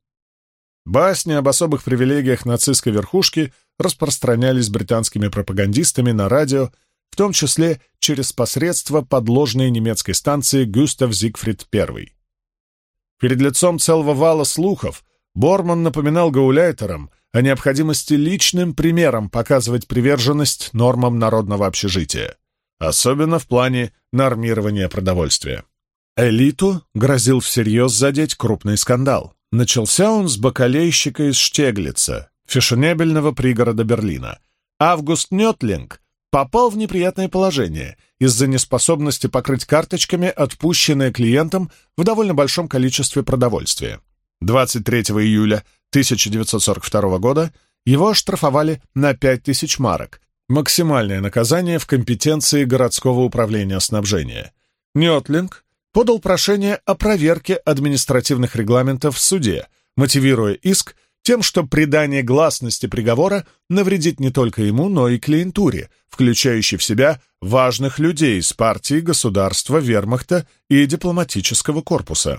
Speaker 1: Басни об особых привилегиях нацистской верхушки распространялись британскими пропагандистами на радио, в том числе через посредство подложной немецкой станции «Гюстав Зигфрид I». Перед лицом целого вала слухов Борман напоминал гауляйтерам о необходимости личным примером показывать приверженность нормам народного общежития, особенно в плане нормирования продовольствия. Элиту грозил всерьез задеть крупный скандал. Начался он с бакалейщика из Штеглица, фешенебельного пригорода Берлина. Август Нётлинг попал в неприятное положение из-за неспособности покрыть карточками отпущенное клиентам в довольно большом количестве продовольствия. 23 июля 1942 года его оштрафовали на 5000 марок, максимальное наказание в компетенции городского управления снабжения. Нётлинг подал прошение о проверке административных регламентов в суде, мотивируя иск тем, что придание гласности приговора навредит не только ему, но и клиентуре, включающей в себя важных людей из партии, государства, вермахта и дипломатического корпуса.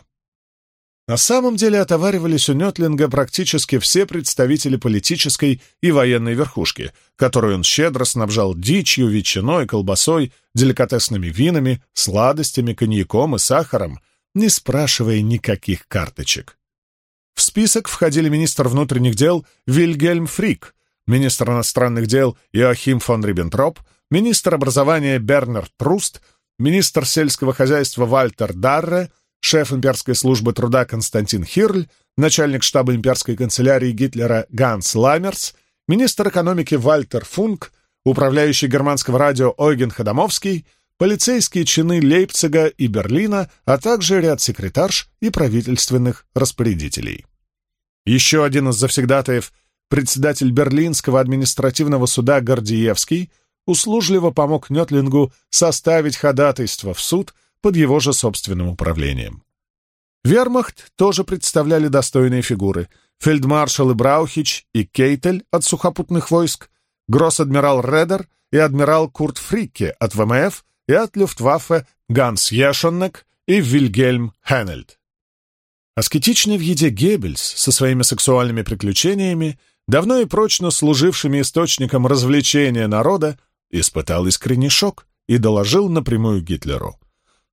Speaker 1: На самом деле отоваривались у Нётлинга практически все представители политической и военной верхушки, которую он щедро снабжал дичью, ветчиной, колбасой, деликатесными винами, сладостями, коньяком и сахаром, не спрашивая никаких карточек. В список входили министр внутренних дел Вильгельм Фрик, министр иностранных дел Иоахим фон Риббентроп, министр образования Бернард Пруст, министр сельского хозяйства Вальтер Дарре, шеф имперской службы труда Константин Хирль, начальник штаба имперской канцелярии Гитлера Ганс Ламмерс, министр экономики Вальтер Функ, управляющий германского радио Ойген Ходомовский, полицейские чины Лейпцига и Берлина, а также ряд секретарш и правительственных распорядителей. Еще один из завсегдатаев, председатель Берлинского административного суда Гордиевский, услужливо помог Нётлингу составить ходатайство в суд под его же собственным управлением. Вермахт тоже представляли достойные фигуры: фельдмаршалы Браухич и Кейтель от сухопутных войск, гросс-адмирал Редер и адмирал Курт Фрикке от ВМФ и от Люфтваффе Ганс Ешеннек и Вильгельм Хеннельд. Аскетичный в еде Геббельс со своими сексуальными приключениями, давно и прочно служившими источником развлечения народа, испытал искренний шок и доложил напрямую Гитлеру: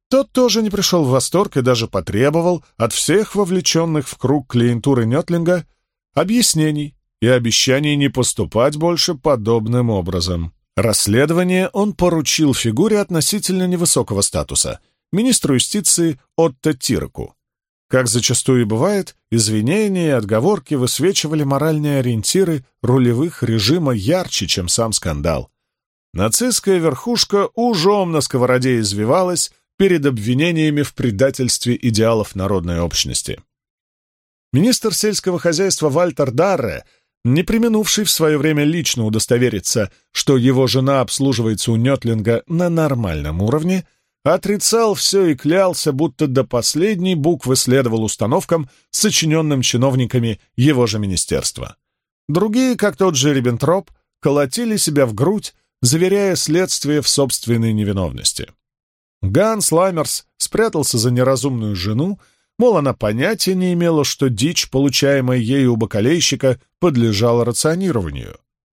Speaker 1: Тот тоже не пришел в восторг и даже потребовал от всех вовлеченных в круг клиентуры Нётлинга объяснений и обещаний не поступать больше подобным образом. Расследование он поручил фигуре относительно невысокого статуса — министру юстиции Отто Тирку. Как зачастую и бывает, извинения и отговорки высвечивали моральные ориентиры рулевых режима ярче, чем сам скандал. Нацистская верхушка ужом на сковороде извивалась перед обвинениями в предательстве идеалов народной общности. Министр сельского хозяйства Вальтер Дарре, не преминувший в свое время лично удостовериться, что его жена обслуживается у Нётлинга на нормальном уровне, отрицал все и клялся, будто до последней буквы следовал установкам, сочиненным чиновниками его же министерства. Другие, как тот же Риббентроп, колотили себя в грудь, заверяя следствие в собственной невиновности. Ганс Ламмерс спрятался за неразумную жену, мол, она понятия не имела, что дичь, получаемая ею у бакалейщика, подлежала рационированию.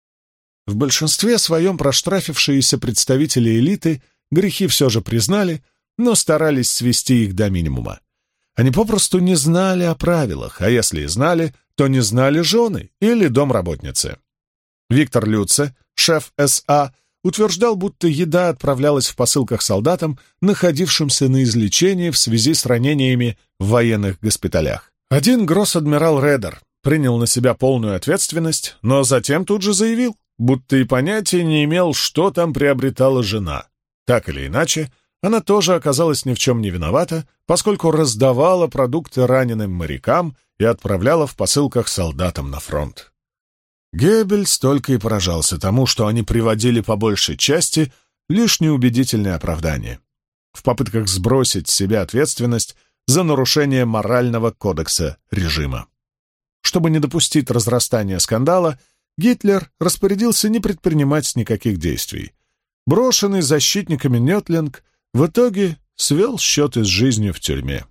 Speaker 1: В большинстве своем проштрафившиеся представители элиты грехи все же признали, но старались свести их до минимума. Они попросту не знали о правилах, а если и знали, то не знали жены или домработницы. Виктор Люце, шеф СА, утверждал, будто еда отправлялась в посылках солдатам, находившимся на излечении в связи с ранениями в военных госпиталях. Один гросс-адмирал Редер принял на себя полную ответственность, но затем тут же заявил, будто и понятия не имел, что там приобретала жена. Так или иначе, она тоже оказалась ни в чем не виновата, поскольку раздавала продукты раненым морякам и отправляла в посылках солдатам на фронт. Геббельс только и поражался тому, что они приводили по большей части лишь неубедительные оправдания в попытках сбросить с себя ответственность за нарушение морального кодекса режима. Чтобы не допустить разрастания скандала, Гитлер распорядился не предпринимать никаких действий. Брошенный защитниками Нётлинг в итоге свел счеты с жизнью в тюрьме.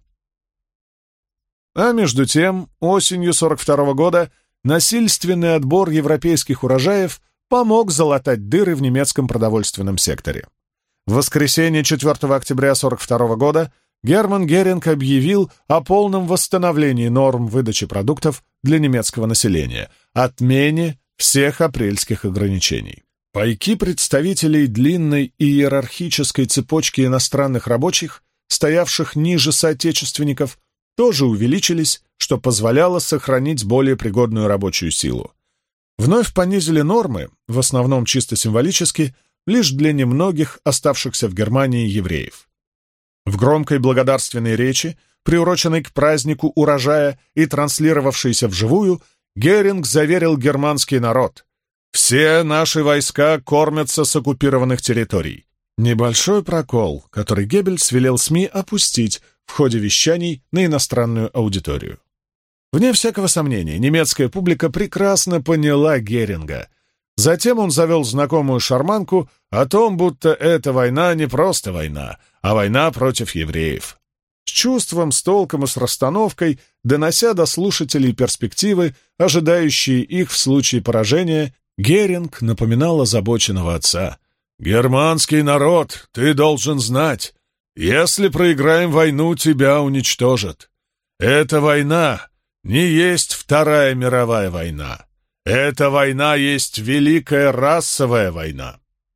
Speaker 1: А между тем, осенью 1942 года насильственный отбор европейских урожаев помог залатать дыры в немецком продовольственном секторе. В воскресенье 4 октября 1942 года Герман Геринг объявил о полном восстановлении норм выдачи продуктов для немецкого населения, отмене всех апрельских ограничений. Пайки представителей длинной иерархической цепочки иностранных рабочих, стоявших ниже соотечественников, тоже увеличились, что позволяло сохранить более пригодную рабочую силу. Вновь понизили нормы, в основном чисто символически, лишь для немногих оставшихся в Германии евреев. В громкой благодарственной речи, приуроченной к празднику урожая и транслировавшейся вживую, Геринг заверил германский народ: «Все наши войска кормятся с оккупированных территорий». Небольшой прокол, который Геббельс велел СМИ опустить в ходе вещаний на иностранную аудиторию. Вне всякого сомнения, немецкая публика прекрасно поняла Геринга. Затем он завел знакомую шарманку о том, будто эта война не просто война, а война против евреев. С чувством, с толком и с расстановкой, донося до слушателей перспективы, ожидающие их в случае поражения, Геринг напоминал озабоченного отца. «Германский народ, ты должен знать, если проиграем войну, тебя уничтожат. Эта война не есть Вторая мировая война. Эта война есть Великая расовая война».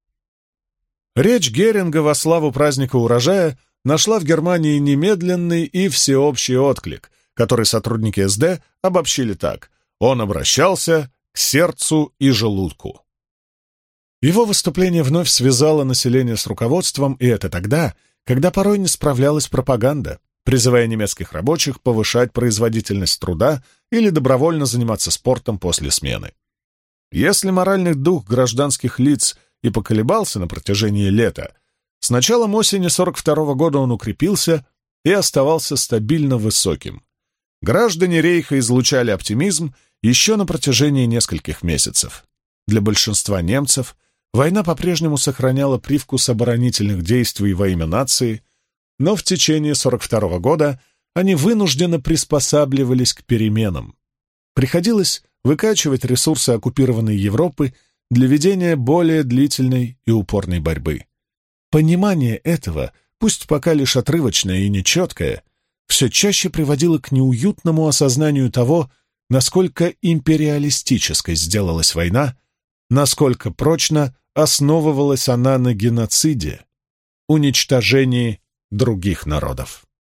Speaker 1: Речь Геринга во славу праздника урожая нашла в Германии немедленный и всеобщий отклик, который сотрудники СД обобщили так: он обращался к сердцу и желудку. Его выступление вновь связало население с руководством, и это тогда, когда порой не справлялась пропаганда, призывая немецких рабочих повышать производительность труда или добровольно заниматься спортом после смены. Если моральный дух гражданских лиц и поколебался на протяжении лета, с началом осени 1942 года он укрепился и оставался стабильно высоким. Граждане Рейха излучали оптимизм еще на протяжении нескольких месяцев. Для большинства немцев война по-прежнему сохраняла привкус оборонительных действий во имя нации, но в течение 1942 года они вынужденно приспосабливались к переменам. Приходилось выкачивать ресурсы оккупированной Европы для ведения более длительной и упорной борьбы. Понимание этого пусть пока лишь отрывочное и нечеткое, все чаще приводило к неуютному осознанию того, насколько империалистической сделалась война, насколько прочно основывалась она на геноциде, уничтожении других народов.